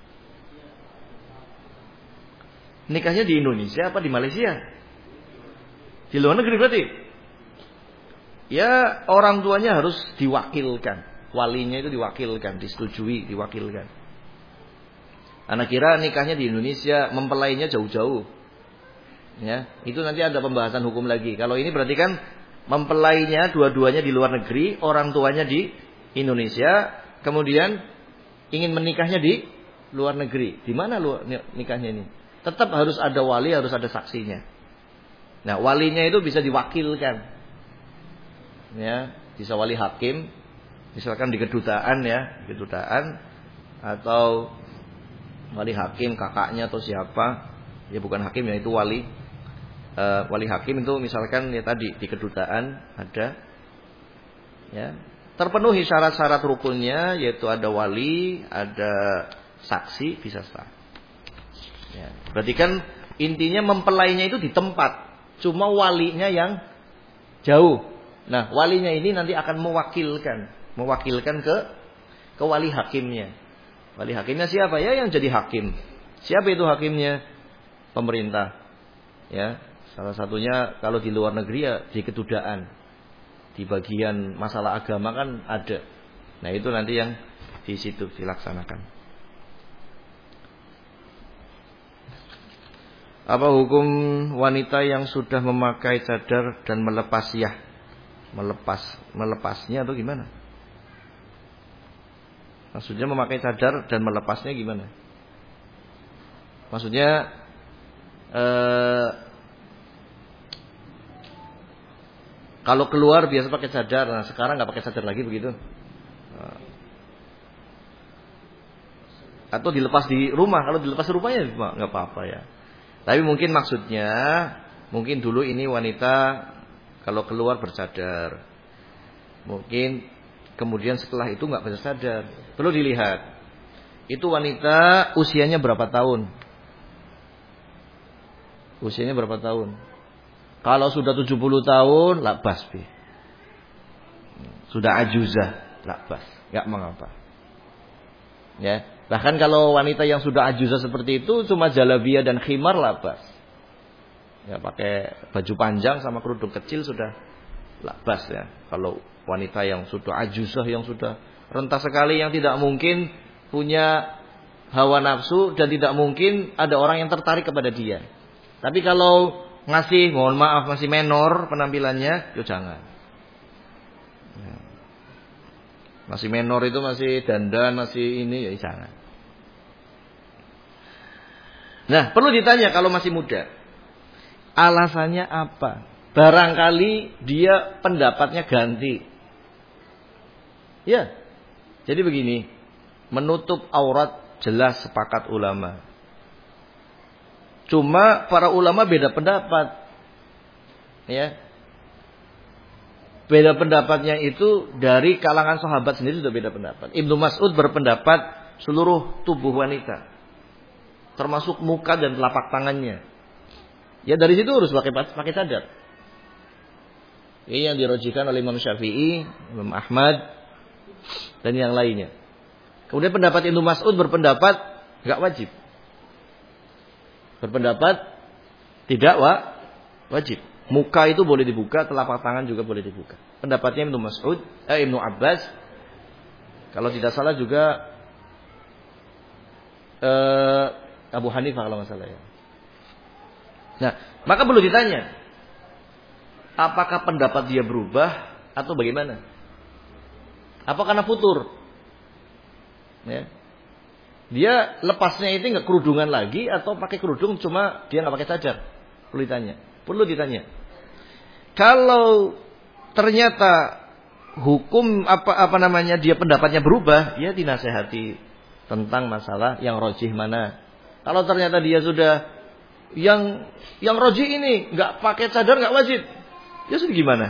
Nikahnya di Indonesia apa di Malaysia? Di luar negeri berarti. Ya, orang tuanya harus diwakilkan. Walinya itu diwakilkan, disetujui, diwakilkan. Anak kira nikahnya di Indonesia, mempelainya jauh-jauh. Ya, itu nanti ada pembahasan hukum lagi. Kalau ini berarti kan mempelainya dua-duanya di luar negeri, orang tuanya di Indonesia, kemudian ingin menikahnya di luar negeri. Di mana nikahnya ini? Tetap harus ada wali, harus ada saksinya. Nah, walinya itu bisa diwakilkan. Ya, bisa wali hakim, misalkan di kedutaan ya, kedutaan atau wali hakim kakaknya atau siapa. Ya bukan hakim ya, itu wali. Wali hakim itu misalkan ya tadi di kedutaan ada ya, terpenuhi syarat-syarat rukunnya, yaitu ada wali, ada saksi, bisa sah. Ya, berarti kan intinya mempelainya itu di tempat, Cuma walinya yang jauh. Nah, walinya ini nanti akan mewakilkan ke wali hakimnya. Wali hakimnya siapa? Ya, yang jadi hakim. Siapa itu hakimnya? Pemerintah. Ya, salah satunya kalau di luar negeri ya di kedudaan. Di bagian masalah agama kan ada. Nah, itu nanti yang di situ dilaksanakan. Apa hukum wanita yang sudah memakai cadar dan melepasnya atau gimana? Maksudnya memakai cadar dan melepasnya gimana? Maksudnya kalau keluar biasa pakai cadar, nah sekarang nggak pakai cadar lagi begitu? Atau dilepas di rumah? Kalau dilepas di rumah ya nggak apa-apa ya. Tapi mungkin maksudnya, mungkin dulu ini wanita kalau keluar bercadar. Mungkin kemudian setelah itu nggak bercadar. Perlu dilihat. Itu wanita usianya berapa tahun? Usianya berapa tahun? Kalau sudah 70 tahun, labas bi. Sudah ajuzah, labas, nggak mengapa. Ya. Bahkan kalau wanita yang sudah ajuzah seperti itu cuma jalabiyah dan khimar labas. Ya, pakai baju panjang sama kerudung kecil sudah labas ya. Kalau wanita yang sudah ajuzah, yang sudah renta sekali, yang tidak mungkin punya hawa nafsu dan tidak mungkin ada orang yang tertarik kepada dia. Tapi kalau mohon maaf masih menor penampilannya, yo jangan. Ya. Masih menor itu masih dandan, masih ini ya jangan. Nah, perlu ditanya kalau masih muda. Alasannya apa? Barangkali dia pendapatnya ganti. Ya. Jadi begini, menutup aurat jelas sepakat ulama. Cuma para ulama beda pendapat. Ya. Beda pendapatnya itu dari kalangan sahabat sendiri sudah beda pendapat. Ibnu Mas'ud berpendapat seluruh tubuh wanita, termasuk muka dan telapak tangannya. Ya dari situ harus pakai cadar. Ini yang dirojikan oleh Imam Syafi'i, Imam Ahmad, dan yang lainnya. Kemudian pendapat Ibnu Mas'ud berpendapat enggak wajib. Berpendapat tidak wajib. Muka itu boleh dibuka, telapak tangan juga boleh dibuka. Pendapatnya Ibnu Mas'ud, Ibnu Abbas, kalau tidak salah juga Abu Hanifah kalau nggak salah ya. Nah, maka perlu ditanya, apakah pendapat dia berubah atau bagaimana? Apa karena futur? Ya. Dia lepasnya itu nggak kerudungan lagi atau pakai kerudung cuma dia nggak pakai cadar? Perlu ditanya. Kalau ternyata hukum dia pendapatnya berubah, ya dinasehati tentang masalah yang rojih mana. Kalau ternyata dia sudah yang rojih ini nggak pakai cadar nggak wajib, ya sudah gimana?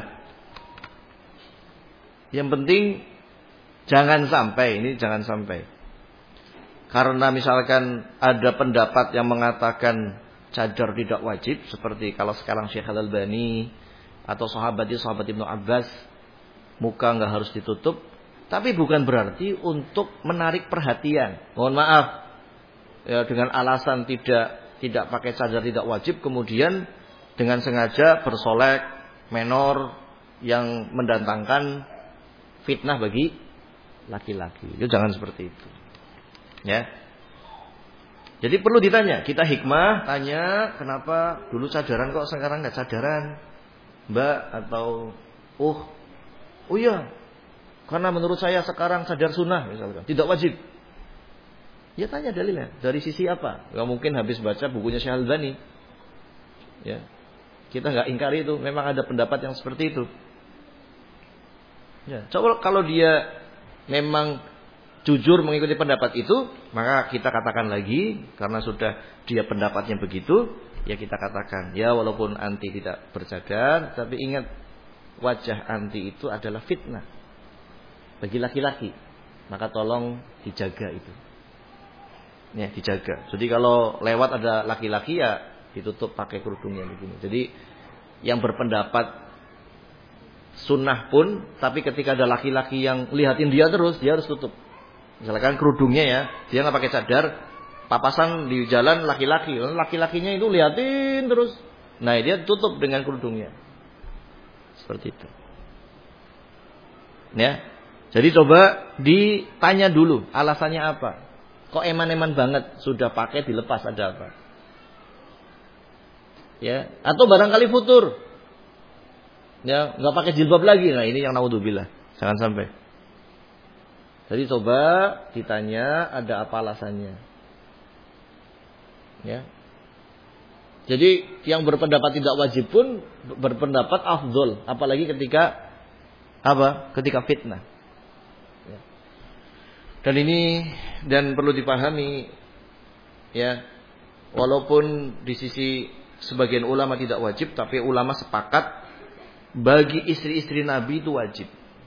Yang penting jangan sampai. Karena misalkan ada pendapat yang mengatakan cadar tidak wajib, seperti kalau sekarang Syekh Al-Albani atau sahabat Ibnu Abbas, muka nggak harus ditutup, tapi bukan berarti untuk menarik perhatian. Mohon maaf, ya, dengan alasan tidak pakai cadar tidak wajib, kemudian dengan sengaja bersolek menor yang mendatangkan fitnah bagi laki-laki. Itu jangan seperti itu. Ya. Jadi perlu ditanya, kita hikmah tanya kenapa dulu cadaran kok sekarang nggak cadaran, Mbak, atau oh iya, karena menurut saya sekarang cadar sunnah misalkan, tidak wajib. Ya tanya dalilnya, dari sisi apa? Gak mungkin habis baca bukunya Syekh Al-Albani. Ya. Kita nggak ingkari itu, memang ada pendapat yang seperti itu. Ya, coba kalau dia memang jujur mengikuti pendapat itu, maka kita katakan lagi, karena sudah dia pendapatnya begitu, ya kita katakan, ya walaupun anti tidak bercadar, tapi ingat wajah anti itu adalah fitnah bagi laki-laki, maka tolong dijaga itu. Ya, dijaga. Jadi kalau lewat ada laki-laki ya ditutup pakai kerudungnya begini. Jadi yang berpendapat sunnah pun, tapi ketika ada laki-laki yang lihatin dia terus, dia harus tutup. Misalkan kerudungnya ya, dia nggak pakai cadar, papasan di jalan laki-laki, laki-lakinya itu lihatin terus. Nah, dia tutup dengan kerudungnya. Seperti itu. Ya. Jadi coba ditanya dulu alasannya apa. Kok eman-eman banget sudah pakai dilepas, ada apa? Ya, atau barangkali futur. Ya, nggak pakai jilbab lagi. Nah, ini yang naudzubillah. Jangan sampai. Jadi coba ditanya ada apa alasannya. Ya. Jadi yang berpendapat tidak wajib pun berpendapat afdol, apalagi ketika apa? Ketika fitnah. Ya. Dan perlu dipahami ya, walaupun di sisi sebagian ulama tidak wajib, tapi ulama sepakat bagi istri-istri Nabi itu wajib.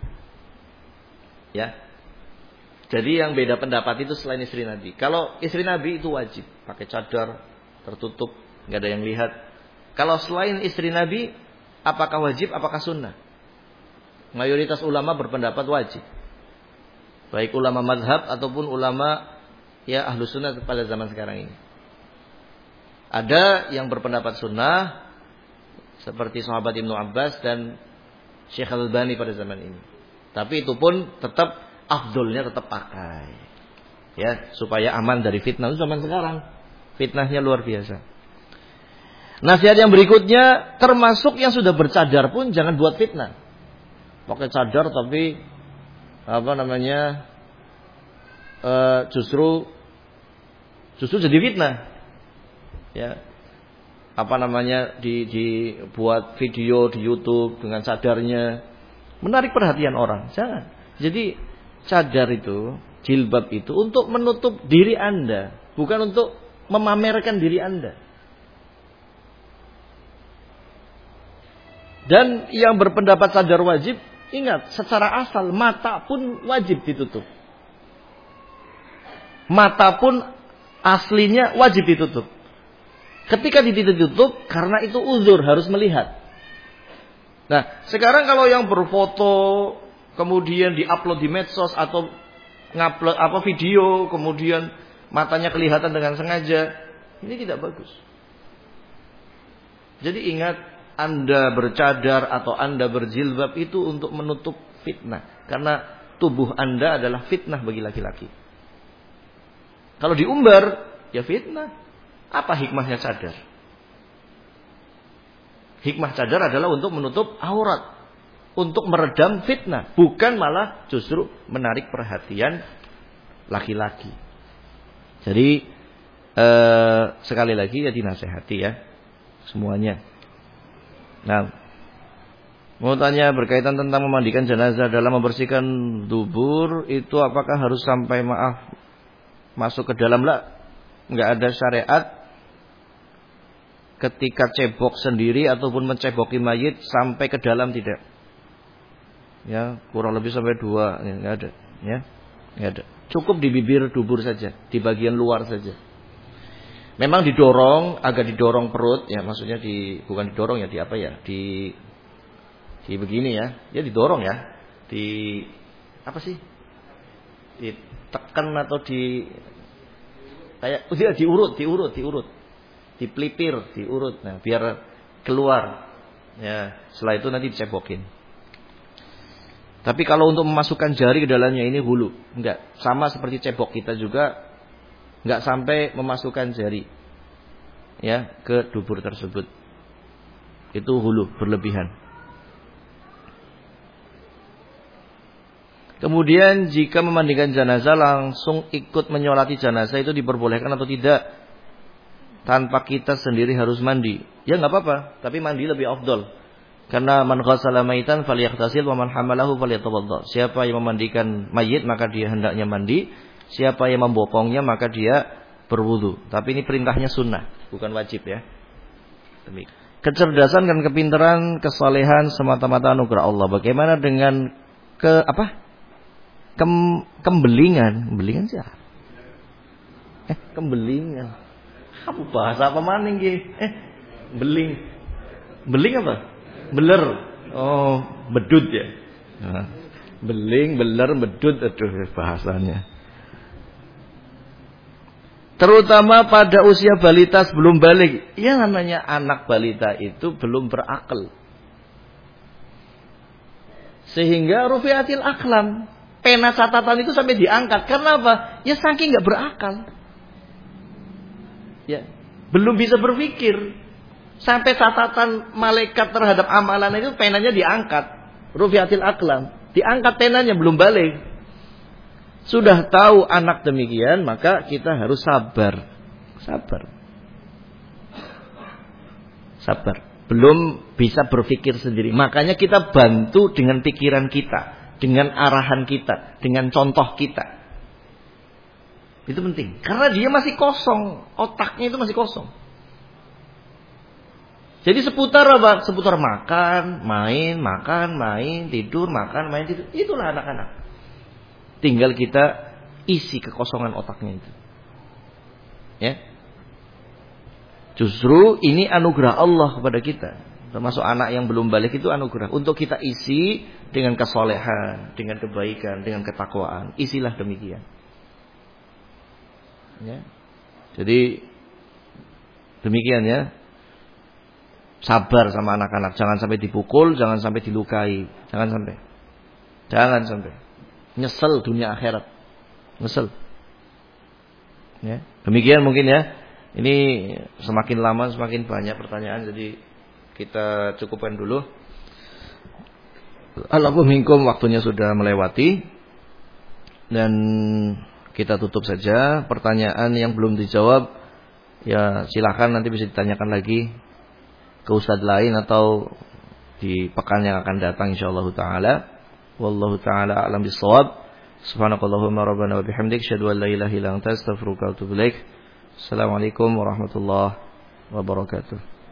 Ya. Jadi yang beda pendapat itu selain istri Nabi. Kalau istri Nabi itu wajib pakai cadar, tertutup, nggak ada yang lihat. Kalau selain istri Nabi, apakah wajib, apakah sunnah? Mayoritas ulama berpendapat wajib. Baik ulama mazhab ataupun ulama ya ahlu sunnah pada zaman sekarang ini. Ada yang berpendapat sunnah seperti sahabat Ibnu Abbas dan Syekh Al-Albani pada zaman ini. Tapi itu pun tetap afdolnya tetap pakai. Ya, supaya aman dari fitnah. Itu zaman sekarang fitnahnya luar biasa. Nasihat yang berikutnya, termasuk yang sudah bercadar pun jangan buat fitnah. Pakai cadar tapi justru jadi fitnah. Ya. Dibuat video di YouTube dengan cadarnya, menarik perhatian orang. Jangan. Jadi cadar itu, jilbab itu untuk menutup diri Anda, bukan untuk memamerkan diri Anda. Dan yang berpendapat cadar wajib, ingat, secara asal mata pun wajib ditutup. Mata pun aslinya wajib ditutup. Ketika ditutup, karena itu uzur, harus melihat. Nah, sekarang kalau yang berfoto, kemudian diupload di medsos atau ngupload video, kemudian matanya kelihatan dengan sengaja, ini tidak bagus. Jadi ingat, Anda bercadar atau Anda berjilbab itu untuk menutup fitnah. Karena tubuh Anda adalah fitnah bagi laki-laki. Kalau diumbar, ya fitnah. Apa hikmahnya cadar? Hikmah cadar adalah untuk menutup aurat, untuk meredam fitnah, bukan malah justru menarik perhatian laki-laki. Jadi sekali lagi ya dinasehati ya semuanya. Nah, mau tanya berkaitan tentang memandikan jenazah dalam membersihkan dubur itu apakah harus sampai masuk ke dalam? Lah, nggak ada syariat ketika cebok sendiri ataupun menceboki mayit sampai ke dalam, tidak. Ya, kurang lebih sampai 2, ya, nggak ada. Ya, nggak ada. Cukup di bibir dubur saja, di bagian luar saja. Memang didorong, agak didorong perut, ya maksudnya bukan didorong ya, di begini ya, ya didorong ya, ditekan atau kayak diurut, dipelipir, diurut, nah biar keluar, ya setelah itu nanti dicebokin. Tapi kalau untuk memasukkan jari ke dalamnya ini hulu, enggak, sama seperti cebok kita juga. Enggak sampai memasukkan jari ya ke dubur tersebut. Itu hulu, berlebihan. Kemudian jika memandikan jenazah langsung ikut menyolati jenazah itu diperbolehkan atau tidak? Tanpa kita sendiri harus mandi. Ya enggak apa-apa, tapi mandi lebih afdol. Karena man ghassala maitan falyaghtasil wa man hamalahu falyatawadda. Siapa yang memandikan mayit maka dia hendaknya mandi. Siapa yang membopongnya maka dia berwudu. Tapi ini perintahnya sunnah, bukan wajib ya. Kecerdasan dan kepintaran, kesalehan semata-mata anugerah Allah. Bagaimana dengan kembelingan? Kembelingan sih. Kembelingan. Apa bahasa apa maning ki? Beling. Beling apa? Beler. Oh, bedut ya. Nah, beling, beler, bedut, aduh bahasanya. Terutama pada usia balita sebelum balik. Ya namanya anak balita itu belum berakal. Sehingga rufiatil aklam. Pena catatan itu sampai diangkat. Karena apa? Ya saking gak berakal. Ya, belum bisa berpikir. Sampai catatan malaikat terhadap amalan itu penanya diangkat. Rufiatil aklam. Diangkat penanya belum balik. Sudah tahu anak demikian, maka kita harus sabar. Sabar. Belum bisa berpikir sendiri. Makanya kita bantu dengan pikiran kita, dengan arahan kita, dengan contoh kita. Itu penting. Karena dia masih kosong. Otaknya itu masih kosong. Jadi seputar apa? Seputar makan, main, tidur, makan, main, tidur. Itulah anak-anak. Tinggal kita isi kekosongan otaknya itu. Ya. Justru ini anugerah Allah kepada kita. Termasuk anak yang belum balik itu anugerah. Untuk kita isi dengan kesolehan, dengan kebaikan, dengan ketakwaan. Isilah demikian. Ya. Jadi demikian ya. Sabar sama anak-anak. Jangan sampai dipukul, jangan sampai dilukai. Jangan sampai. Nyesel dunia akhirat. Nyesel. Ya. Demikian mungkin ya. Ini semakin lama semakin banyak pertanyaan. Jadi kita cukupkan dulu. Allahumma minkum, waktunya sudah melewati. Dan kita tutup saja. Pertanyaan yang belum dijawab, ya silakan nanti bisa ditanyakan lagi ke ustadz lain atau di pekan yang akan datang insyaallah taala. Wallahu taala a'lam bissawab. Subhanakallahumma rabbana wa bihamdik asyhadu an la ilaha illa anta astaghfiruka wa atubu ilaik. Assalamualaikum warahmatullahi wabarakatuh.